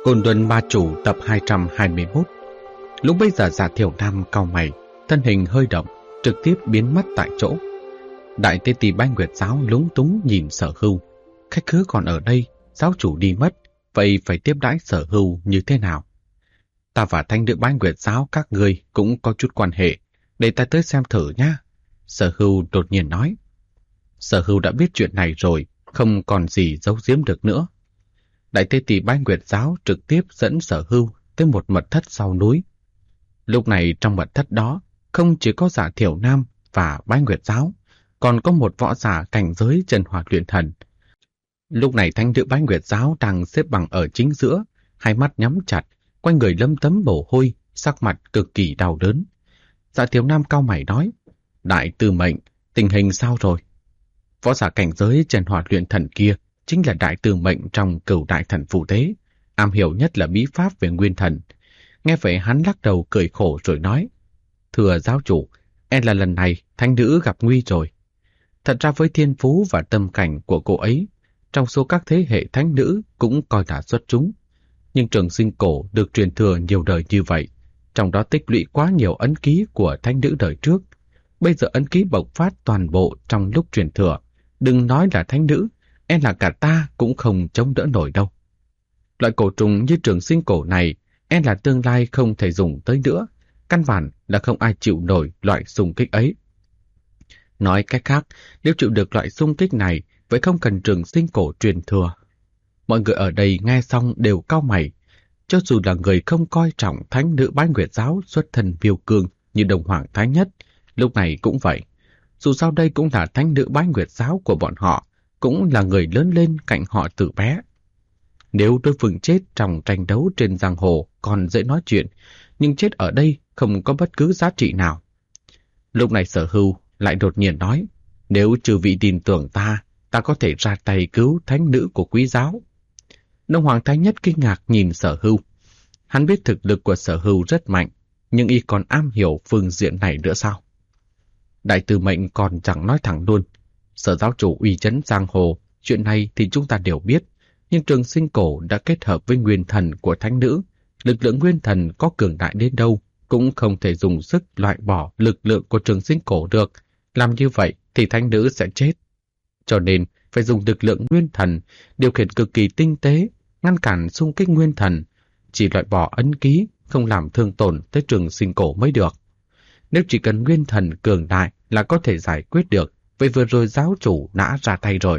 Côn Luân Ma Chủ tập 221. Lúc bấy giờ Dạ Thiểu Nam cau mày, thân hình hơi động, trực tiếp biến mất tại chỗ. Đại Tế Tỳ Bái Nguyệt Giáo lúng túng nhìn Sở Hưu. Khách khứa còn ở đây, giáo chủ đi mất, vậy phải tiếp đãi Sở Hưu như thế nào? Ta và Thánh Nữ Bái Nguyệt Giáo các người cũng có chút quan hệ, để ta tới xem thử nhá. Sở Hưu đột nhiên nói. Sở Hưu đã biết chuyện này rồi, không còn gì giấu giếm được nữa. Đại Tế Tỳ Bái Nguyệt Giáo trực tiếp dẫn Sở Hưu tới một mật thất sau núi. Lúc này trong mật thất đó, không chỉ có Dạ Thiểu Nam và Bái Nguyệt Giáo, còn có một võ giả cảnh giới chân hỏa luyện thần. Lúc này Thánh Nữ Bái Nguyệt Giáo đang xếp bằng ở chính giữa, hai mắt nhắm chặt, quanh người lấm tấm mồ hôi, sắc mặt cực kỳ đau đớn. Dạ Thiểu Nam cau mày nói, Đại Tư Mệnh, tình hình sao rồi? Võ giả cảnh giới chân hỏa luyện thần kia chính là Đại Tư Mệnh trong Cửu Đại Thần Phù Tế, am hiểu nhất là bí pháp về nguyên thần. Nghe vậy hắn lắc đầu cười khổ rồi nói, thưa giáo chủ, em là lần này thánh nữ gặp nguy rồi. Thật ra với thiên phú và tâm cảnh của cô ấy, trong số các thế hệ thánh nữ cũng coi là xuất chúng. Nhưng Trường Sinh Cổ được truyền thừa nhiều đời như vậy, trong đó tích lũy quá nhiều ấn ký của thánh nữ đời trước. Bây giờ ấn ký bộc phát toàn bộ trong lúc truyền thừa, đừng nói là thánh nữ, em là cả ta cũng không chống đỡ nổi đâu. Loại cổ trùng như Trường Sinh Cổ này, em là tương lai không thể dùng tới nữa, căn bản là không ai chịu nổi loại xung kích ấy. Nói cách khác, nếu chịu được loại xung kích này, vậy không cần Trường Sinh Cổ truyền thừa. Mọi người ở đây nghe xong đều cau mày, cho dù là người không coi trọng Thánh Nữ Bái Nguyệt Giáo xuất thân viêu cương như Đồng Hoàng Thái Nhất, lúc này cũng vậy. Dù sao đây cũng là Thánh Nữ Bái Nguyệt Giáo của bọn họ, cũng là người lớn lên cạnh họ từ bé. Nếu đối phương chết trong tranh đấu trên giang hồ còn dễ nói chuyện, nhưng chết ở đây không có bất cứ giá trị nào. Lúc này Sở Hưu lại đột nhiên nói, nếu trừ vị tin tưởng ta, ta có thể ra tay cứu thánh nữ của quý giáo. Đông Hoàng Thái Nhất kinh ngạc nhìn Sở Hưu. Hắn biết thực lực của Sở Hưu rất mạnh, nhưng y còn am hiểu phương diện này nữa sao? Đại Tư Mệnh còn chẳng nói thẳng luôn. Sở giáo chủ uy chấn giang hồ, chuyện này thì chúng ta đều biết, nhưng Trường Sinh Cổ đã kết hợp với nguyên thần của thánh nữ. Lực lượng nguyên thần có cường đại đến đâu, cũng không thể dùng sức loại bỏ lực lượng của Trường Sinh Cổ được. Làm như vậy thì thánh nữ sẽ chết. Cho nên phải dùng lực lượng nguyên thần, điều khiển cực kỳ tinh tế, ngăn cản xung kích nguyên thần, chỉ loại bỏ ấn ký, không làm thương tổn tới Trường Sinh Cổ mới được. Nếu chỉ cần nguyên thần cường đại là có thể giải quyết được, vậy vừa rồi giáo chủ đã ra tay rồi.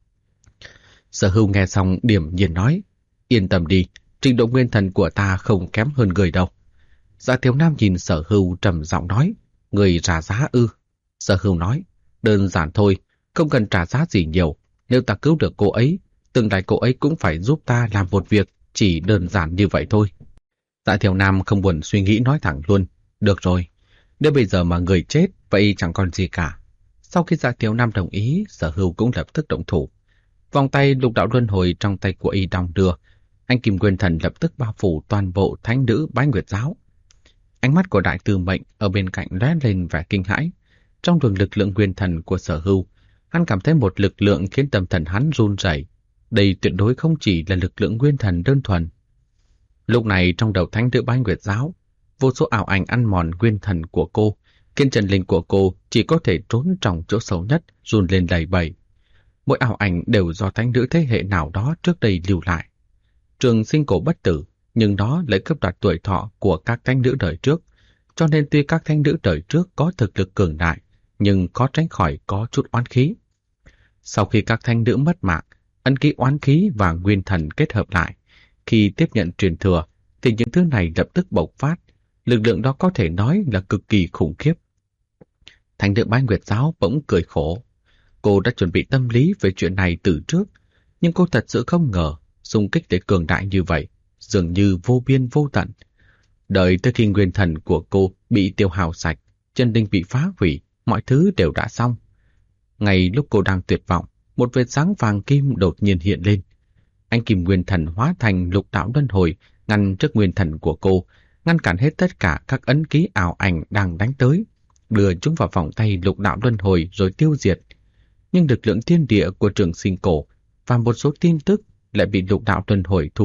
Sở Hưu nghe xong điểm nhiên nói, yên tâm đi, trình độ nguyên thần của ta không kém hơn người đâu. Dạ Thiếu Nam nhìn Sở Hưu trầm giọng nói, người trả giá ư? Sở Hưu nói, đơn giản thôi, không cần trả giá gì nhiều. Nếu ta cứu được cô ấy, tương lai cô ấy cũng phải giúp ta làm một việc, chỉ đơn giản như vậy thôi. Dạ Thiếu Nam không buồn suy nghĩ nói thẳng luôn, được rồi, nếu bây giờ mà người chết, vậy chẳng còn gì cả. Sau khi Dạ Thiếu Nam đồng ý, Sở Hưu cũng lập tức động thủ. Vòng tay lục đạo luân hồi trong tay của y đong đưa, anh Kim Nguyên Thần lập tức bao phủ toàn bộ Thánh Nữ Bái Nguyệt Giáo. Ánh mắt của Đại Tư Mệnh ở bên cạnh lóe lên vẻ kinh hãi. Trong luồng lực lượng nguyên thần của Sở Hưu, hắn cảm thấy một lực lượng khiến tâm thần hắn run rẩy. Đây tuyệt đối không chỉ là lực lượng nguyên thần đơn thuần. Lúc này trong đầu Thánh Nữ Bái Nguyệt Giáo, vô số ảo ảnh ăn mòn nguyên thần của cô, khiến chân linh của cô chỉ có thể trốn trong chỗ sâu nhất, run lên lẩy bẩy. Mỗi ảo ảnh đều do thánh nữ thế hệ nào đó trước đây lưu lại. Trường Sinh Cổ bất tử, nhưng đó lại cướp đoạt tuổi thọ của các thánh nữ đời trước, cho nên tuy các thánh nữ đời trước có thực lực cường đại, nhưng khó tránh khỏi có chút oán khí. Sau khi các thánh nữ mất mạng, ấn ký oán khí và nguyên thần kết hợp lại, khi tiếp nhận truyền thừa, thì những thứ này lập tức bộc phát. Lực lượng đó có thể nói là cực kỳ khủng khiếp. Thánh nữ Bái Nguyệt Giáo bỗng cười khổ. Cô đã chuẩn bị tâm lý về chuyện này từ trước, nhưng cô thật sự không ngờ xung kích để cường đại như vậy, dường như vô biên vô tận. Đợi tới khi nguyên thần của cô bị tiêu hao sạch, chân linh bị phá hủy, mọi thứ đều đã xong. Ngay lúc cô đang tuyệt vọng, một vệt sáng vàng kim đột nhiên hiện lên. Anh Kim Nguyên Thần hóa thành lục đạo luân hồi, ngăn trước nguyên thần của cô, ngăn cản hết tất cả các ấn ký ảo ảnh đang đánh tới, đưa chúng vào vòng tay lục đạo luân hồi rồi tiêu diệt. Nhưng lực lượng thiên địa của Trường Sinh Cổ và một số tin tức lại bị lục đạo luân hồi thu thập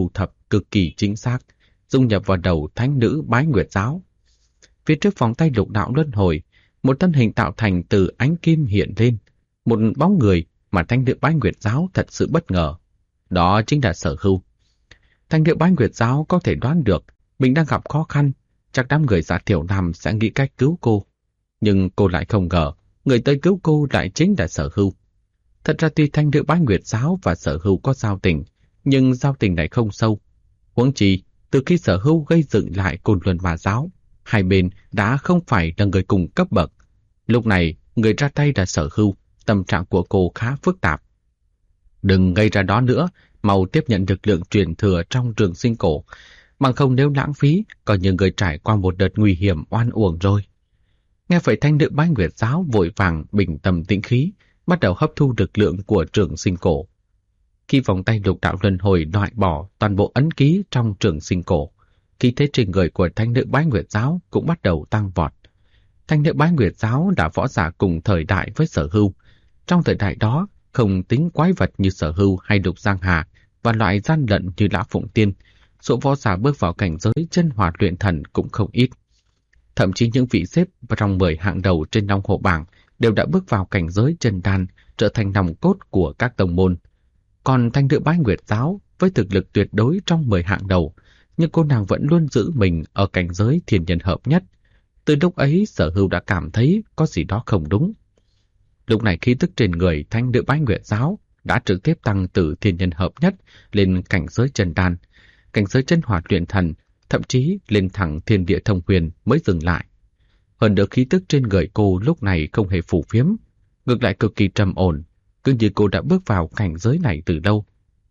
cực kỳ chính xác, dung nhập vào đầu thánh nữ Bái Nguyệt Giáo. Phía trước vòng tay lục đạo luân hồi, một thân hình tạo thành từ ánh kim hiện lên, một bóng người mà thánh nữ Bái Nguyệt Giáo thật sự bất ngờ. Đó chính là Sở Hưu. Thánh nữ Bái Nguyệt Giáo có thể đoán được mình đang gặp khó khăn, chắc đám người Dạ Thiểu Nam sẽ nghĩ cách cứu cô. Nhưng cô lại không ngờ, người tới cứu cô lại chính là Sở Hưu. Thật ra tuy thánh nữ Bái Nguyệt Giáo và Sở Hưu có giao tình, nhưng giao tình này không sâu. Huống chi, từ khi Sở Hưu gây dựng lại Côn Luân Ma Giáo, hai bên đã không phải là người cùng cấp bậc. Lúc này, người ra tay là Sở Hưu, tâm trạng của cô khá phức tạp. Đừng gây ra đó nữa, mau tiếp nhận lực lượng truyền thừa trong trường sinh cổ. Bằng không nếu lãng phí, coi như người trải qua một đợt nguy hiểm oan uổng rồi. Nghe vậy thanh nữ Bái Nguyệt Giáo vội vàng bình tâm tĩnh khí, bắt đầu hấp thu lực lượng của trường sinh cổ. Khi vòng tay lục đạo luân hồi loại bỏ toàn bộ ấn ký trong trường sinh cổ, khí thế trên người của thanh nữ Bái Nguyệt Giáo cũng bắt đầu tăng vọt. Thanh nữ Bái Nguyệt Giáo đã võ giả cùng thời đại với Sở Hưu. Trong thời đại đó, không tính quái vật như Sở Hưu hay Đục Giang Hà và loại gian lận như Lã Phụng Tiên, số võ giả bước vào cảnh giới chân hỏa luyện thần cũng không ít. Thậm chí những vị xếp trong 10 hạng đầu trên Long Hổ bảng đều đã bước vào cảnh giới chân đan, trở thành nòng cốt của các tông môn. Còn thanh nữ Bái Nguyệt Giáo với thực lực tuyệt đối trong 10 hạng đầu, nhưng cô nàng vẫn luôn giữ mình ở cảnh giới thiên nhân hợp nhất. Từ lúc ấy Sở Hưu đã cảm thấy có gì đó không đúng. Lúc này khí tức trên người thanh nữ Bái Nguyệt Giáo đã trực tiếp tăng từ thiên nhân hợp nhất lên cảnh giới chân đan, cảnh giới chân hỏa luyện thần, thậm chí lên thẳng thiên địa thông huyền mới dừng lại. Hơn nữa khí tức trên người cô lúc này không hề phù phiếm, ngược lại cực kỳ trầm ổn, cứ như cô đã bước vào cảnh giới này từ lâu.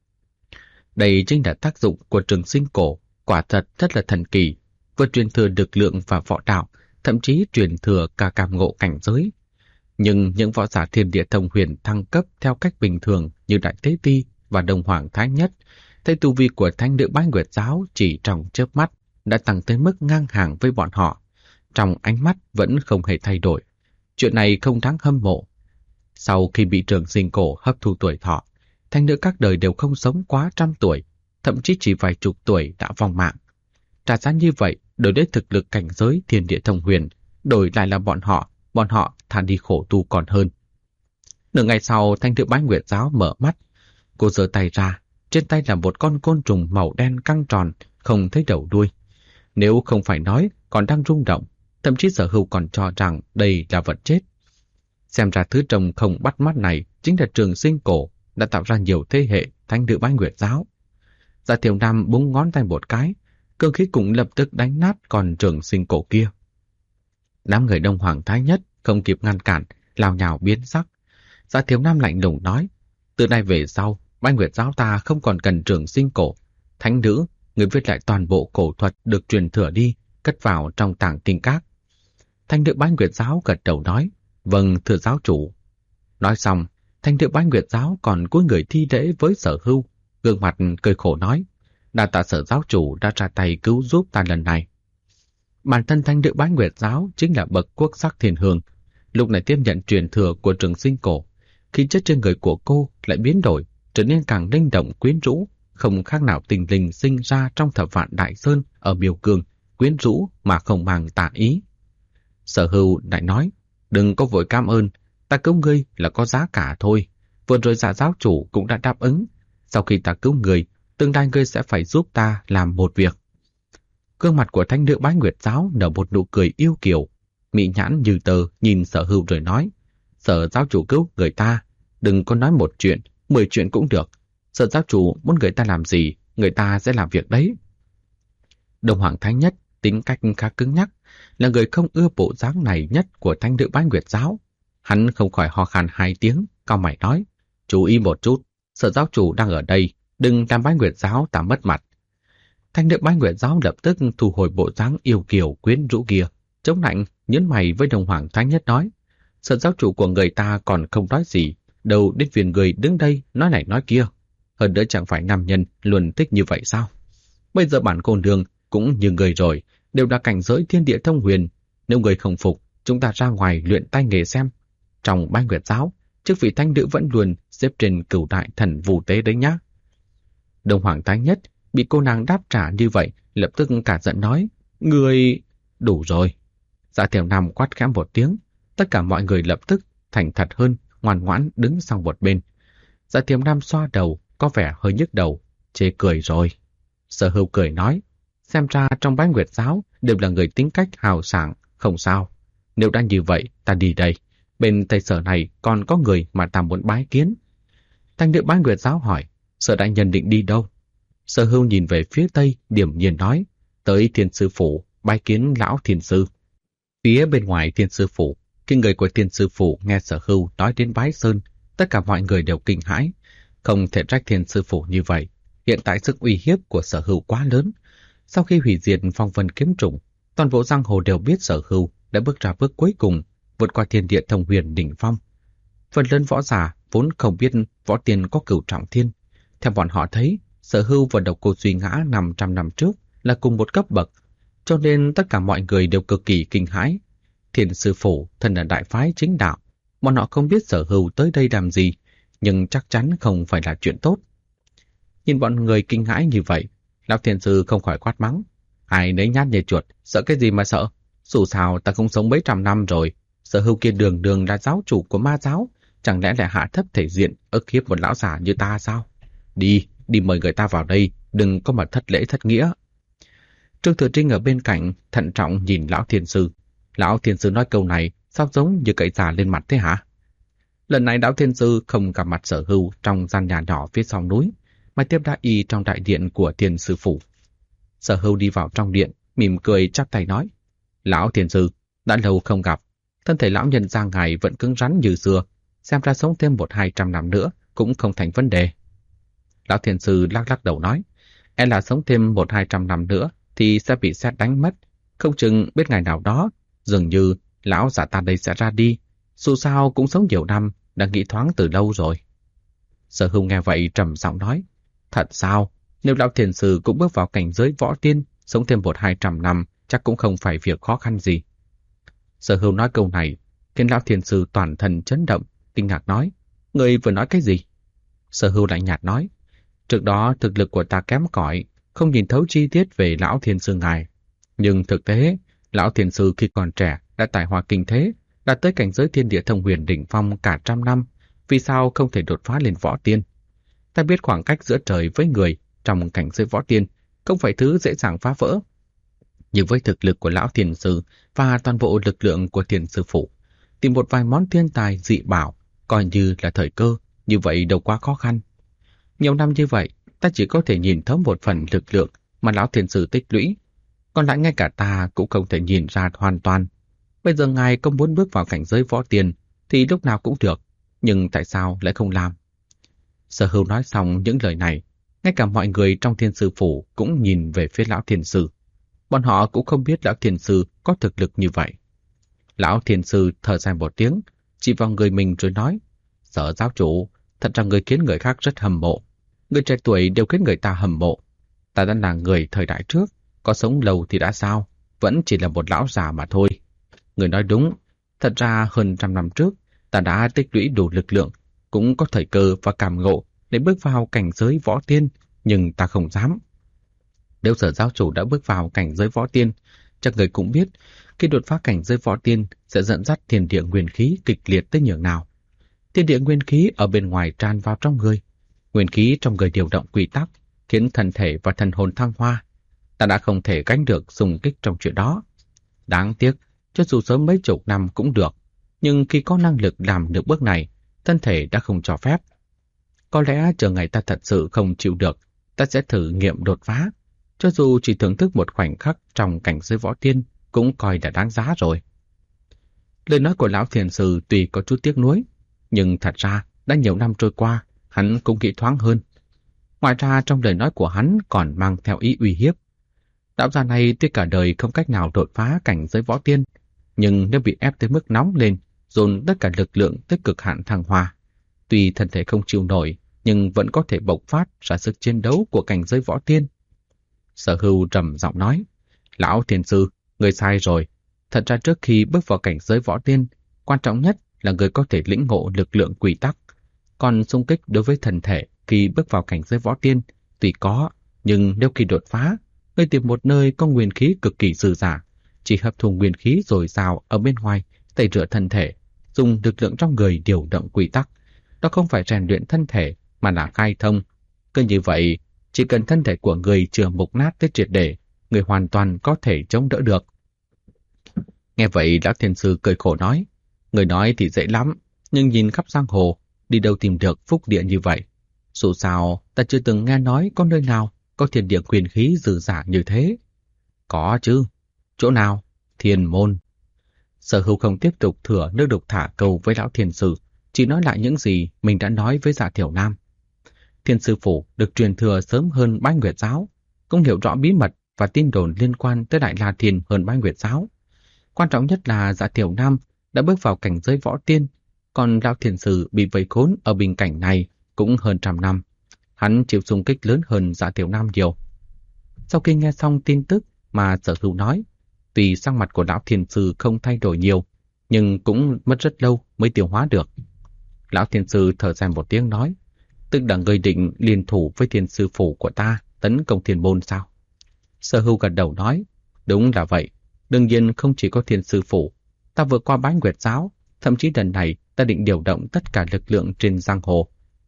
Đây chính là tác dụng của trường sinh cổ, quả thật rất là thần kỳ, vừa truyền thừa lực lượng và võ đạo, thậm chí truyền thừa cả cảm ngộ cảnh giới. Nhưng những võ giả thiên địa thông huyền thăng cấp theo cách bình thường như Đại Tế Ti và Đông Hoàng Thái Nhất, thấy tu vi của thanh nữ Bái Nguyệt Giáo chỉ trong chớp mắt đã tăng tới mức ngang hàng với bọn họ. Trong ánh mắt vẫn không hề thay đổi. Chuyện này không đáng hâm mộ. Sau khi bị trường sinh cổ hấp thu tuổi thọ, thanh nữ các đời đều không sống quá 100 tuổi, thậm chí chỉ vài chục tuổi đã vong mạng. Trả giá như vậy, đổi lấy thực lực cảnh giới thiên địa thông huyền, đổi lại là bọn họ thà đi khổ tu còn hơn. Nửa ngày sau, thanh nữ Bái Nguyệt Giáo mở mắt. Cô giơ tay ra, trên tay là một con côn trùng màu đen căng tròn, không thấy đầu đuôi. Nếu không phải nói, còn đang rung động, thậm chí Sở Hưu còn cho rằng đây là vật chết. Xem ra thứ trông không bắt mắt này chính là trường sinh cổ đã tạo ra nhiều thế hệ thanh nữ Bái Nguyệt Giáo. Dạ Thiểu Nam búng ngón tay một cái, cơ khí cũng lập tức đánh nát con trường sinh cổ kia. Đám người Đông Hoàng Thái Nhất không kịp ngăn cản, lao nhào biến sắc. Dạ Thiểu Nam lạnh lùng nói, từ nay về sau, Bái Nguyệt Giáo ta không còn cần trường sinh cổ. Thánh nữ, người viết lại toàn bộ cổ thuật được truyền thừa đi, cất vào trong tàng kinh các. Thanh nữ Bái Nguyệt Giáo gật đầu nói, vâng thưa giáo chủ. Nói xong, thanh nữ Bái Nguyệt Giáo còn cúi người thi lễ với Sở Hưu, gương mặt cười khổ nói, đa tạ Sở giáo chủ đã ra tay cứu giúp ta lần này. Bản thân thanh nữ Bái Nguyệt Giáo chính là bậc quốc sắc thiên hương, lúc này tiếp nhận truyền thừa của trường sinh cổ, khí chất trên người của cô lại biến đổi, trở nên càng linh động quyến rũ, không khác nào tình linh sinh ra trong Thập Vạn Đại Sơn ở Miêu Cương, quyến rũ mà không mang tà ý. Sở Hưu lại nói, đừng có vội cảm ơn, ta cứu ngươi là có giá cả thôi. Vừa rồi Dạ giáo chủ cũng đã đáp ứng, sau khi ta cứu ngươi, tương lai ngươi sẽ phải giúp ta làm một việc. Gương mặt của thanh nữ Bái Nguyệt Giáo nở một nụ cười yêu kiều, mị nhãn như tờ nhìn Sở Hưu rồi nói, Sở giáo chủ cứu người ta, đừng có nói một chuyện, 10 chuyện cũng được. Sở giáo chủ muốn người ta làm gì, người ta sẽ làm việc đấy. Đông Hoàng Thái Nhất tính cách khá cứng nhắc, là người không ưa bộ dáng này nhất của thanh nữ Bái Nguyệt Giáo. Hắn không khỏi ho khan 2 tiếng, cau mày nói, chú ý một chút, Sở giáo chủ đang ở đây, đừng làm Bái Nguyệt Giáo ta mất mặt. Thanh nữ Bái Nguyệt Giáo lập tức thu hồi bộ dáng yêu kiều quyến rũ kia, chống lạnh nhấn mày với Đông Hoàng Thái Nhất nói, Sở giáo chủ của người ta còn không nói gì, đâu đến phiền người đứng đây nói này nói kia. Hơn nữa chẳng phải nam nhân luôn thích như vậy sao? Bây giờ bản cô nương cũng như người rồi, đều là cảnh giới thiên địa thông huyền. Nếu người không phục, chúng ta ra ngoài luyện tay nghề xem. Trong Bái Nguyệt Giáo, chức vị thanh nữ vẫn luôn xếp trên cửu đại thần vũ tế đấy nhá. Đông Hoàng Thái Nhất Bị cô nàng đáp trả như vậy, lập tức cả giận nói, người... Đủ rồi. Dạ Thiểu Nam quát khẽ một tiếng, tất cả mọi người lập tức thành thật hơn, ngoan ngoãn đứng sang một bên. Dạ Thiểu Nam xoa đầu, có vẻ hơi nhức đầu, chê cười rồi. Sở Hưu cười nói, xem ra trong Bái Nguyệt giáo đều là người tính cách hào sảng, không sao. Nếu đã như vậy, ta đi đây. Bên Tây Sở này còn có người mà ta muốn bái kiến. Thanh nữ Bái Nguyệt giáo hỏi, Sở đại nhân định đi đâu? Sở Hưu nhìn về phía Tây, điềm nhiên nói, tới Thiên Sư Phủ, bái kiến lão Thiên Sư. Phía bên ngoài Thiên Sư Phủ, khi người của Thiên Sư Phủ nghe Sở Hưu nói đến Bái Sơn, tất cả mọi người đều kinh hãi. Không thể trách Thiên Sư Phủ như vậy. Hiện tại sức uy hiếp của Sở Hưu quá lớn. Sau khi hủy diệt Phong Vân kiếm trùng, toàn bộ giang hồ đều biết Sở Hưu đã bước ra bước cuối cùng, vượt qua thiên địa thông huyền đỉnh phong. Phần lớn võ giả vốn không biết võ tiên có cửu trọng thiên. Theo bọn họ thấy, Sở Hưu và Độc Cô Duy ngã 500 năm trước là cùng một cấp bậc, cho nên tất cả mọi người đều cực kỳ kinh hãi. Thiên Sư Phủ thân là đại phái chính đạo, bọn họ không biết Sở Hưu tới đây làm gì, nhưng chắc chắn không phải là chuyện tốt. Nhìn bọn người kinh hãi như vậy, lão Thiên Sư không khỏi quát mắng, ai nấy nhát như chuột, sợ cái gì mà sợ? Dù sao ta cũng sống mấy trăm năm rồi, Sở Hưu kia đường đường là giáo chủ của ma giáo, chẳng lẽ lại hạ thấp thể diện, ức hiếp một lão già như ta sao? Đi mời người ta vào đây, đừng có mà thất lễ thất nghĩa. Trương Thừa Trinh ở bên cạnh thận trọng nhìn lão Thiên Sư. Lão Thiên Sư nói câu này sao giống như cậy già lên mặt thế hả? Lần này lão Thiên Sư không gặp mặt Sở Hưu trong gian nhà nhỏ phía sau núi, mà tiếp đãi y trong đại điện của Thiên Sư Phủ. Sở Hưu đi vào trong điện, mỉm cười chắp tay nói, lão Thiên Sư, đã lâu không gặp, thân thể lão nhân gia ngài vẫn cứng rắn như xưa, xem ra sống thêm 100-200 năm nữa cũng không thành vấn đề. Lão Thiên Sư lắc lắc đầu nói, e là sống thêm 100-200 năm nữa thì sẽ bị sét đánh mất, không chừng biết ngày nào đó, dường như lão giả ta đây sẽ ra đi, dù sao cũng sống nhiều năm, đã nghĩ thoáng từ lâu rồi. Sở Hưu nghe vậy trầm giọng nói, thật sao? Nếu lão Thiền Sư cũng bước vào cảnh giới võ tiên, sống thêm 100-200 năm, chắc cũng không phải việc khó khăn gì. Sở Hưu nói câu này, khiến lão Thiền Sư toàn thân chấn động, kinh ngạc nói, người vừa nói cái gì? Sở Hưu lạnh nhạt nói, trước đó thực lực của ta kém cỏi, không nhìn thấu chi tiết về lão Thiên Sư ngài. Nhưng thực tế, lão Thiên Sư khi còn trẻ đã tài hoa kinh thế, đã tới cảnh giới thiên địa thông huyền đỉnh phong cả trăm năm, vì sao không thể đột phá lên võ tiên? Ta biết khoảng cách giữa trời với người trong cảnh giới võ tiên không phải thứ dễ dàng phá vỡ. Nhưng với thực lực của lão Thiên Sư và toàn bộ lực lượng của Thiên Sư Phủ, tìm một vài món thiên tài dị bảo coi như là thời cơ, như vậy đâu quá khó khăn. Nhiều năm như vậy, ta chỉ có thể nhìn thấu một phần lực lượng mà lão Thiên Sư tích lũy, còn lại ngay cả ta cũng không thể nhìn ra hoàn toàn. Bây giờ ngài có muốn bước vào cảnh giới võ tiên thì lúc nào cũng được, nhưng tại sao lại không làm? Sở Hưu nói xong những lời này, ngay cả mọi người trong Thiên Sư Phủ cũng nhìn về phía lão Thiên Sư. Bọn họ cũng không biết lão Thiên Sư có thực lực như vậy. Lão Thiên Sư thở dài một tiếng, chỉ vào người mình rồi nói, Sở giáo chủ, thật ra người khiến người khác rất hâm mộ. Người trẻ tuổi đều khiến người ta hâm mộ. Ta đã là người thời đại trước, có sống lâu thì đã sao, vẫn chỉ là một lão già mà thôi. Người nói đúng, thật ra hơn 100 năm trước, ta đã tích lũy đủ lực lượng, cũng có thời cơ và cảm ngộ để bước vào cảnh giới võ tiên, nhưng ta không dám. Nếu Sở giáo chủ đã bước vào cảnh giới võ tiên, chắc người cũng biết, khi đột phá cảnh giới võ tiên sẽ dẫn dắt thiên địa nguyên khí kịch liệt tới nhường nào. Thiên địa nguyên khí ở bên ngoài tràn vào trong người, nguyên khí trong người điều động quy tắc, khiến thân thể và thần hồn thăng hoa. Ta đã không thể gánh được xung kích trong chuyện đó. Đáng tiếc, cho dù sớm mấy chục năm cũng được, nhưng khi có năng lực làm được bước này, thân thể đã không cho phép. Có lẽ chờ ngày ta thật sự không chịu được, ta sẽ thử nghiệm đột phá. Cho dù chỉ thưởng thức một khoảnh khắc trong cảnh giới võ tiên, cũng coi là đáng giá rồi. Lời nói của lão Thiền Sư tuy có chút tiếc nuối, nhưng thật ra đã nhiều năm trôi qua, hắn cũng nghĩ thoáng hơn. Ngoài ra trong lời nói của hắn còn mang theo ý uy hiếp. Đạo gia này tuy cả đời không cách nào đột phá cảnh giới võ tiên, nhưng nếu bị ép tới mức nóng lên, dồn tất cả lực lượng tới cực hạn thăng hoa, tuy thân thể không chịu nổi, nhưng vẫn có thể bộc phát ra sức chiến đấu của cảnh giới võ tiên. Sở Hưu trầm giọng nói, lão Thiên Sư, người sai rồi. Thật ra trước khi bước vào cảnh giới võ tiên, quan trọng nhất là người có thể lĩnh ngộ lực lượng quy tắc. Còn xung kích đối với thân thể khi bước vào cảnh giới võ tiên, tuy có, Nhưng nếu khi đột phá, ngươi tìm một nơi có nguyên khí cực kỳ dư dả, chỉ hấp thu nguyên khí dồi dào ở bên ngoài, tẩy rửa thân thể, dùng lực lượng trong người điều động quy tắc. Đó không phải rèn luyện thân thể mà là khai thông. Cứ như vậy, chỉ cần thân thể của người chưa mục nát tới triệt để, người hoàn toàn có thể chống đỡ được. Nghe vậy, Lão Thiên Sư cười khổ nói, người nói thì dễ lắm, nhưng nhìn khắp giang hồ, đi đâu tìm được phúc địa như vậy. Dù sao, ta chưa từng nghe nói có nơi nào có thiên địa quyền khí dư dả như thế. Có chứ. Chỗ nào? Thiên môn. Sở Hữu không tiếp tục thừa nước đục thả câu với Lão Thiên Sư, chỉ nói lại những gì mình đã nói với Dạ Thiểu Nam. Thiên Sư Phủ được truyền thừa sớm hơn Bái Nguyệt Giáo, cũng hiểu rõ bí mật và tin đồn liên quan tới Đại La Thiên hơn Bái Nguyệt Giáo. Quan trọng nhất là Dạ Thiểu Nam đã bước vào cảnh giới võ tiên, còn Lão Thiên Sư bị vây khốn ở bình cảnh này cũng hơn 100 năm. Hắn chịu xung kích lớn hơn Dạ Thiểu Nam nhiều. Sau khi nghe xong tin tức mà Sở Hữu nói, tuy sắc mặt của Lão Thiên Sư không thay đổi nhiều, nhưng cũng mất rất lâu mới tiêu hóa được. Lão Thiên Sư thở dài một tiếng nói, tức là người định liên thủ với Thiên Sư Phủ của ta tấn công Thiên Môn sao? Sở Hữu gật đầu nói, đúng là vậy. Đương nhiên không chỉ có Thiên Sư Phủ, ta vượt qua Bái Nguyệt Giáo, thậm chí lần này ta định điều động tất cả lực lượng trên giang hồ.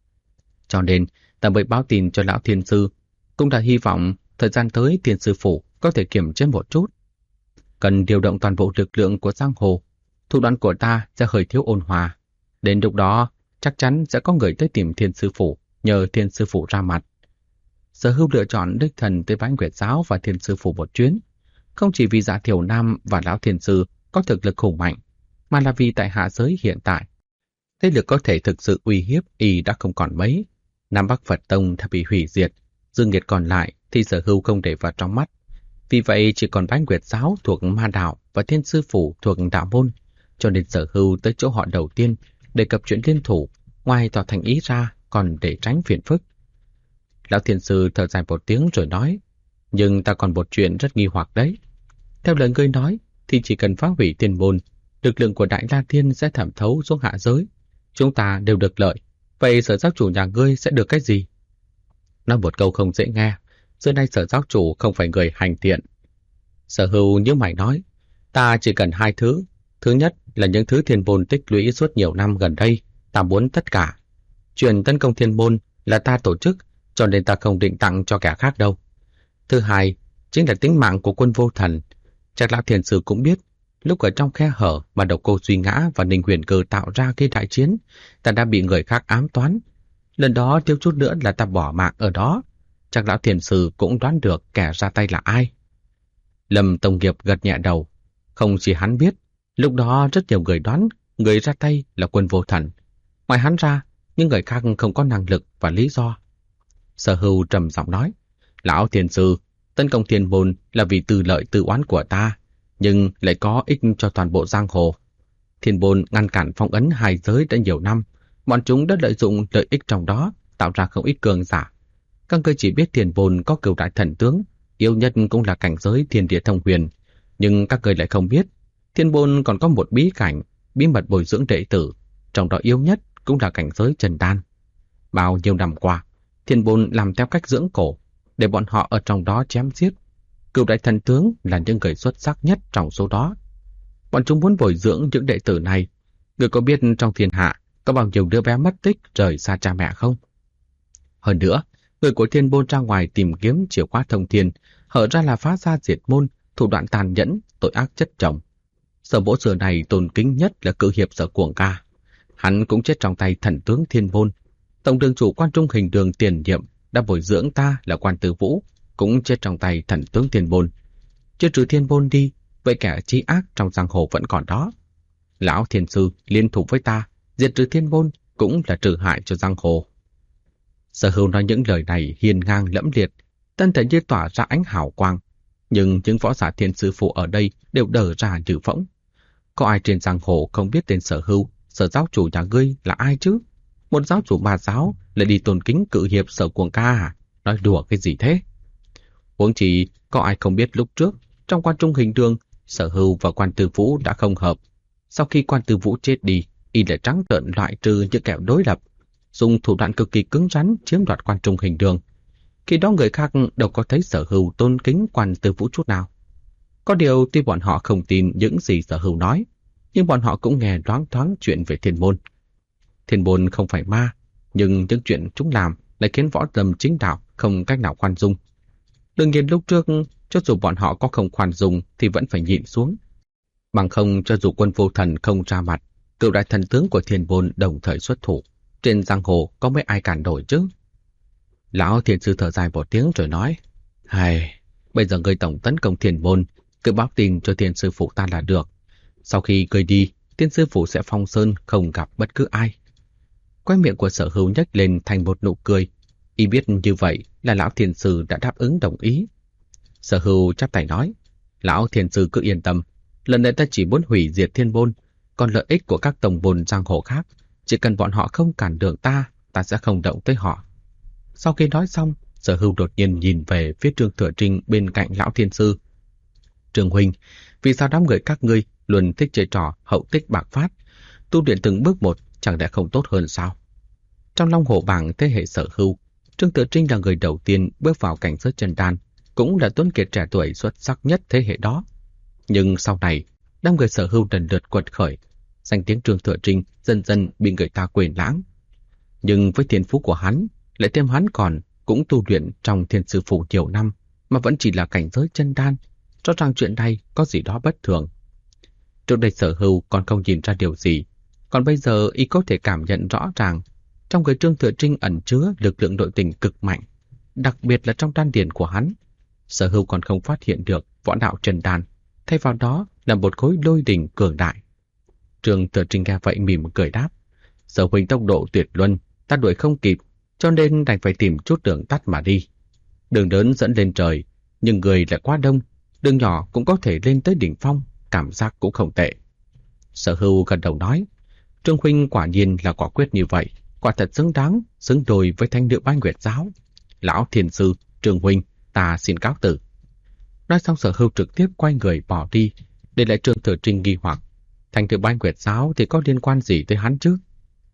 Cho nên ta mới báo tin cho Lão Thiên Sư, cũng đã hy vọng thời gian tới Thiên Sư Phủ có thể kiểm chế một chút. Cần điều động toàn bộ lực lượng của giang hồ, thủ đoạn của ta sẽ hơi thiếu ôn hòa. Đến lúc đó, chắc chắn sẽ có người tới tìm Thiên Sư Phủ, nhờ Thiên Sư Phủ ra mặt. Sở Hữu lựa chọn đích thần tới Bái Nguyệt Giáo và Thiên Sư Phủ một chuyến, không chỉ vì Dạ Thiểu Nam và Lão Thiên Sư có thực lực hùng mạnh, mà là vì tại hạ giới hiện tại, thế lực có thể thực sự uy hiếp y đã không còn mấy. Nam Bắc Phật Tông đã bị hủy diệt, Dương Nghiệt còn lại thì Sở Hữu không để vào trong mắt. Vì vậy chỉ còn Bái Nguyệt Giáo thuộc Ma Đạo và Thiên Sư Phủ thuộc Đạo Môn, cho nên Sở Hữu tới chỗ họ đầu tiên đề cập chuyện liên thủ, ngoài tỏ thành ý ra còn để tránh phiền phức. Lão Thiên Sư thở dài một tiếng rồi nói, nhưng ta còn một chuyện rất nghi hoặc đấy. Theo lời ngươi nói thì chỉ cần phá hủy Thiên Môn, lực lượng của Đại La Thiên sẽ thẩm thấu xuống hạ giới, chúng ta đều được lợi. Vậy Sở giáo chủ nhà ngươi sẽ được cái gì? Nói một câu không dễ nghe, xưa nay Sở giáo chủ không phải người hành thiện. Sở Hữu như mày nói, ta chỉ cần hai thứ. Thứ nhất là những thứ Thiên Môn tích lũy suốt nhiều năm gần đây, ta muốn tất cả. Chuyện tấn công Thiên Môn là ta tổ chức, cho nên ta không định tặng cho kẻ khác đâu. Thứ hai chính là tính mạng của Quân Vô Thần. Chắc Lão Thiên Sư cũng biết, lúc ở trong khe hở mà Độc Cô Duy Ngã và Ninh Huyền Cơ tạo ra khi đại chiến, ta đã bị người khác ám toán. Lần đó thiếu chút nữa là ta bỏ mạng ở đó. Chắc Lão Thiên Sư cũng đoán được kẻ ra tay là ai. Lâm Tông Nghiệp gật nhẹ đầu. Không chỉ hắn biết, lúc đó rất nhiều người đoán người ra tay là Quân Vô Thần. Ngoài hắn ra, những người khác không có năng lực và lý do. Sở Hữu trầm giọng nói, Lão Thiên Sư, tấn công Thiên Môn là vì tư lợi tư oán của ta, nhưng lại có ích cho toàn bộ giang hồ. Thiên Môn ngăn cản phong ấn hai giới đã nhiều năm, bọn chúng đã lợi dụng lợi ích trong đó, tạo ra không ít cường giả. Các ngươi chỉ biết Thiên Môn có Cửu Đại Thần Tướng, yếu nhất cũng là cảnh giới Thiên Địa Thông Huyền, nhưng các ngươi lại không biết, Thiên Môn còn có một bí cảnh, bí mật bồi dưỡng đệ tử, trong đó yếu nhất cũng là cảnh giới Trần Đan. Bao nhiêu năm qua, Thiên Môn làm theo cách dưỡng cổ, để bọn họ ở trong đó chém giết. Cửu Đại Thần Tướng là những người xuất sắc nhất trong số đó. Bọn chúng muốn bồi dưỡng những đệ tử này. Người có biết trong thiên hạ có bao nhiêu đứa bé mất tích rời xa cha mẹ không? Hơn nữa, người của Thiên Môn ra ngoài tìm kiếm chìa khóa thông thiên, hở ra là phá gia diệt môn, thủ đoạn tàn nhẫn, tội ác chất chồng. Sở Mỗ xưa này tôn kính nhất là cự hiệp Sở Cuồng Ca. Hắn cũng chết trong tay thần tướng Thiên Môn. Tổng đường chủ Quan Trung Hình Đường tiền nhiệm đã bồi dưỡng ta là Quan Tư Vũ, cũng chết trong tay thần tướng Thiên Môn. Chưa trừ Thiên Môn đi, vậy kẻ chí ác trong giang hồ vẫn còn đó. Lão Thiên Sư liên thủ với ta, diệt trừ Thiên Môn cũng là trừ hại cho giang hồ. Sở Hữu nói những lời này hiên ngang lẫm liệt, thân thể như tỏa ra ánh hào quang, nhưng những võ giả Thiên Sư Phụ ở đây đều đờ ra như phỗng. Có ai trên giang hồ không biết tên Sở Hữu, Sở giáo chủ nhà ngươi là ai chứ? Một giáo chủ bà giáo lại đi tôn kính cự hiệp Sở Cuồng Ca à? Nói đùa cái gì thế? Huống chỉ có ai không biết lúc trước trong Quan Trung Hình Đường, Sở Hữu và Quan Tư Vũ đã không hợp. Sau khi Quan Tư Vũ chết đi, y lại trắng trợn loại trừ những kẻ đối lập, dùng thủ đoạn cực kỳ cứng rắn chiếm đoạt Quan Trung Hình Đường. Khi đó người khác đâu có thấy Sở Hưu tôn kính Quan Tư Vũ chút nào. Có điều tuy bọn họ không tin những gì Sở Hưu nói, nhưng bọn họ cũng nghe loáng thoáng chuyện về Thiên Môn. Thiên Môn không phải ma, nhưng những chuyện chúng làm lại khiến võ lâm chính đạo không cách nào khoan dung. Đương nhiên lúc trước, cho dù bọn họ có không khoan dung thì vẫn phải nhịn xuống. Bằng không, cho dù Quân Vô Thần không ra mặt, cựu đại thần tướng của Thiên Môn đồng thời xuất thủ, trên giang hồ có mấy ai cản nổi chứ? Lão Thiền Sư thở dài một tiếng rồi nói, hay, bây giờ người tổng tấn công Thiên Môn, cứ báo tin cho Thiên Sư Phụ ta là được. Sau khi người đi, Thiên Sư Phụ sẽ phong sơn không gặp bất cứ ai. Quay miệng của Sở Hưu nhếch lên thành một nụ cười. Y biết như vậy là Lão Thiền Sư đã đáp ứng đồng ý. Sở Hưu chắp tay nói, Lão Thiền Sư cứ yên tâm, lần này ta chỉ muốn hủy diệt Thiên Môn, còn lợi ích của các tổng môn giang hồ khác, chỉ cần bọn họ không cản đường ta sẽ không động tới họ. Sau khi nói xong, Sở Hưu đột nhiên nhìn về phía Trương Thừa Trinh bên cạnh Lão Thiên Sư. Trương huynh, vì sao đám người các ngươi luôn thích chơi trò hậu tích bạc phát, tu luyện từng bước một chẳng lẽ không tốt hơn sao? Trong Long Hổ bảng thế hệ Sở Hưu, Trương Thừa Trinh là người đầu tiên bước vào cảnh giới chân đan, cũng là tuấn kiệt trẻ tuổi xuất sắc nhất thế hệ đó. Nhưng sau này, đám người Sở Hưu lần lượt quật khởi, danh tiếng Trương Thừa Trinh dần dần bị người ta quên lãng. Nhưng với thiên phú của hắn, lại thêm hắn còn cũng tu luyện trong Thiên Sư Phủ nhiều năm mà vẫn chỉ là cảnh giới chân đan, cho rằng chuyện này có gì đó bất thường. Trước đây Sở Hưu còn không nhìn ra điều gì, còn bây giờ y có thể cảm nhận rõ ràng trong người Trương Thừa Trinh ẩn chứa lực lượng nội tình cực mạnh, đặc biệt là trong đan điền của hắn. Sở Hưu còn không phát hiện được võ đạo trần đan, thay vào đó là một khối lôi đình cường đại. Trương Thừa Trinh nghe vậy mỉm cười đáp, Sở huynh tốc độ tuyệt luân, ta đuổi không kịp, cho nên đành phải tìm chút đường tắt mà đi. Đường lớn dẫn lên trời, nhưng người lại quá đông, đường nhỏ cũng có thể lên tới đỉnh phong, cảm giác cũng không tệ. Sở Hưu gật đầu nói, Trương huynh quả nhiên là quả quyết như vậy, quả thật xứng đáng, xứng đôi với thanh nữ Bái Nguyệt giáo. Lão Thiền Sư, Trương huynh, ta xin cáo từ. Nói xong Sở Hưu trực tiếp quay người bỏ đi, để lại Trương Thừa Trinh nghi hoặc, thanh nữ Bái Nguyệt giáo thì có liên quan gì tới hắn chứ?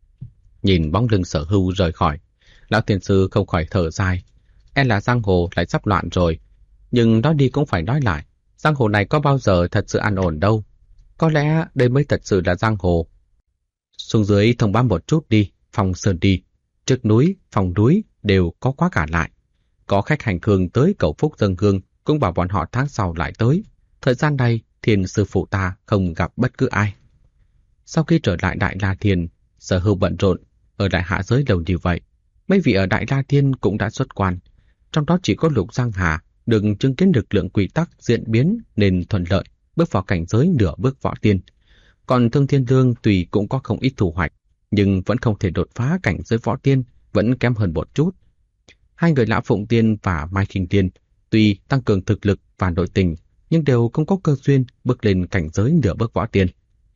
Nhìn bóng lưng Sở Hưu rời khỏi, Lão Thiền Sư không khỏi thở dài, là giang hồ lại sắp loạn rồi. Nhưng nói đi cũng phải nói lại, giang hồ này có bao giờ thật sự an ổn đâu. Có lẽ đây mới thật sự là giang hồ. Xuống dưới thông báo một chút đi, phòng sơn đi. Trước núi, phòng núi đều có quá cả lại. Có khách hành hương tới cầu phúc dâng hương, cũng bảo bọn họ tháng sau lại tới. Thời gian này, Thiên Sư Phụ ta không gặp bất cứ ai. Sau khi trở lại Đại La Thiên, Sở Hưu bận rộn, ở lại hạ giới lâu như vậy. Mấy vị ở Đại La Thiên cũng đã xuất quan. Trong đó chỉ có Lục Giang Hà được chứng kiến lực lượng quy tắc diễn biến nên thuận lợi, bước vào cảnh giới nửa bước võ tiên. Còn Thương Thiên Lương tuy cũng có không ít thu hoạch, nhưng vẫn không thể đột phá cảnh giới võ tiên, vẫn kém hơn một chút. Hai người Lã Phụng Tiên và Mai Khinh Tiên tuy tăng cường thực lực và nội tình, nhưng đều không có cơ duyên bước lên cảnh giới nửa bước võ tiên.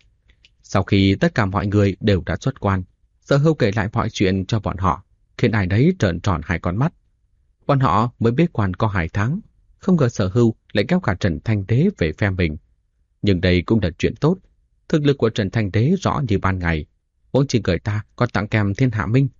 Sau khi tất cả mọi người đều đã xuất quan, Sở Hưu kể lại mọi chuyện cho bọn họ, khiến ai đấy trợn tròn hai con mắt. Bọn họ mới bế quan có 2 tháng, không ngờ Sở Hưu lại kéo cả Trần Thanh Đế về phe mình. Nhưng đây cũng là chuyện tốt, thực lực của Trần Thanh Đế rõ như ban ngày, huống chi người ta còn tặng kèm Thiên Hạ Minh.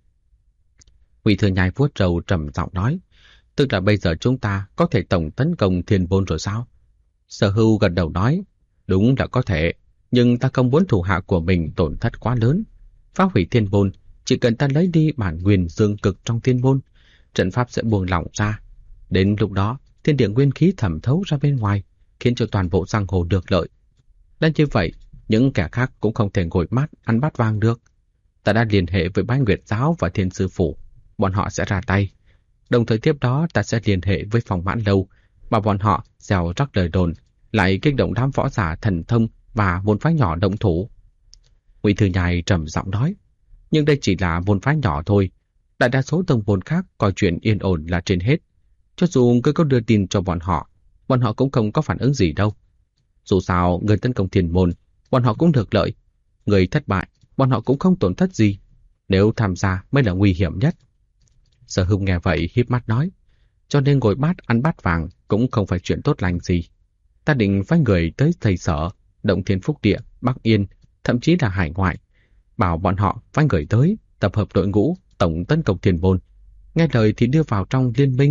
Ngụy Thừa Nhai vuốt râu trầm giọng nói, tức là bây giờ chúng ta có thể tổng tấn công Thiên Môn rồi sao? Sở Hưu gật đầu nói, đúng là có thể, nhưng ta không muốn thủ hạ của mình tổn thất quá lớn. Phá hủy Thiên Môn, chỉ cần ta lấy đi bản nguyên dương cực trong Thiên Môn, trận pháp sẽ buông lỏng ra. Đến lúc đó, thiên địa nguyên khí thẩm thấu ra bên ngoài, khiến cho toàn bộ giang hồ được lợi. Đã như vậy, những kẻ khác cũng không thể ngồi mát ăn bát vàng được. Ta đã liên hệ với Bái Nguyệt giáo và Thiên Sư Phủ, bọn họ sẽ ra tay. Đồng thời tiếp đó ta sẽ liên hệ với Phòng Mãn Lâu, bảo bọn họ gieo rắc lời đồn, lại kích động đám võ giả thần thông và môn phái nhỏ động thủ. Ngụy Thừa Nhai trầm giọng nói, nhưng đây chỉ là môn phái nhỏ thôi. Đại đa số tông môn khác coi chuyện yên ổn là trên hết. Cho dù ngươi có đưa tin cho bọn họ cũng không có phản ứng gì đâu. Dù sao, người tấn công Thiên Môn, bọn họ cũng được lợi. Người thất bại, bọn họ cũng không tổn thất gì. Nếu tham gia mới là nguy hiểm nhất. Sở Hưu nghe vậy híp mắt nói, cho nên ngồi bát ăn bát vàng cũng không phải chuyện tốt lành gì. Ta định phái người tới Thầy Sở, Động Thiên Phúc Địa, Bắc Yên, thậm chí là hải ngoại, bảo bọn họ phái người tới tập hợp đội ngũ tổng tấn công Thiên Môn. Nghe lời thì đưa vào trong liên minh,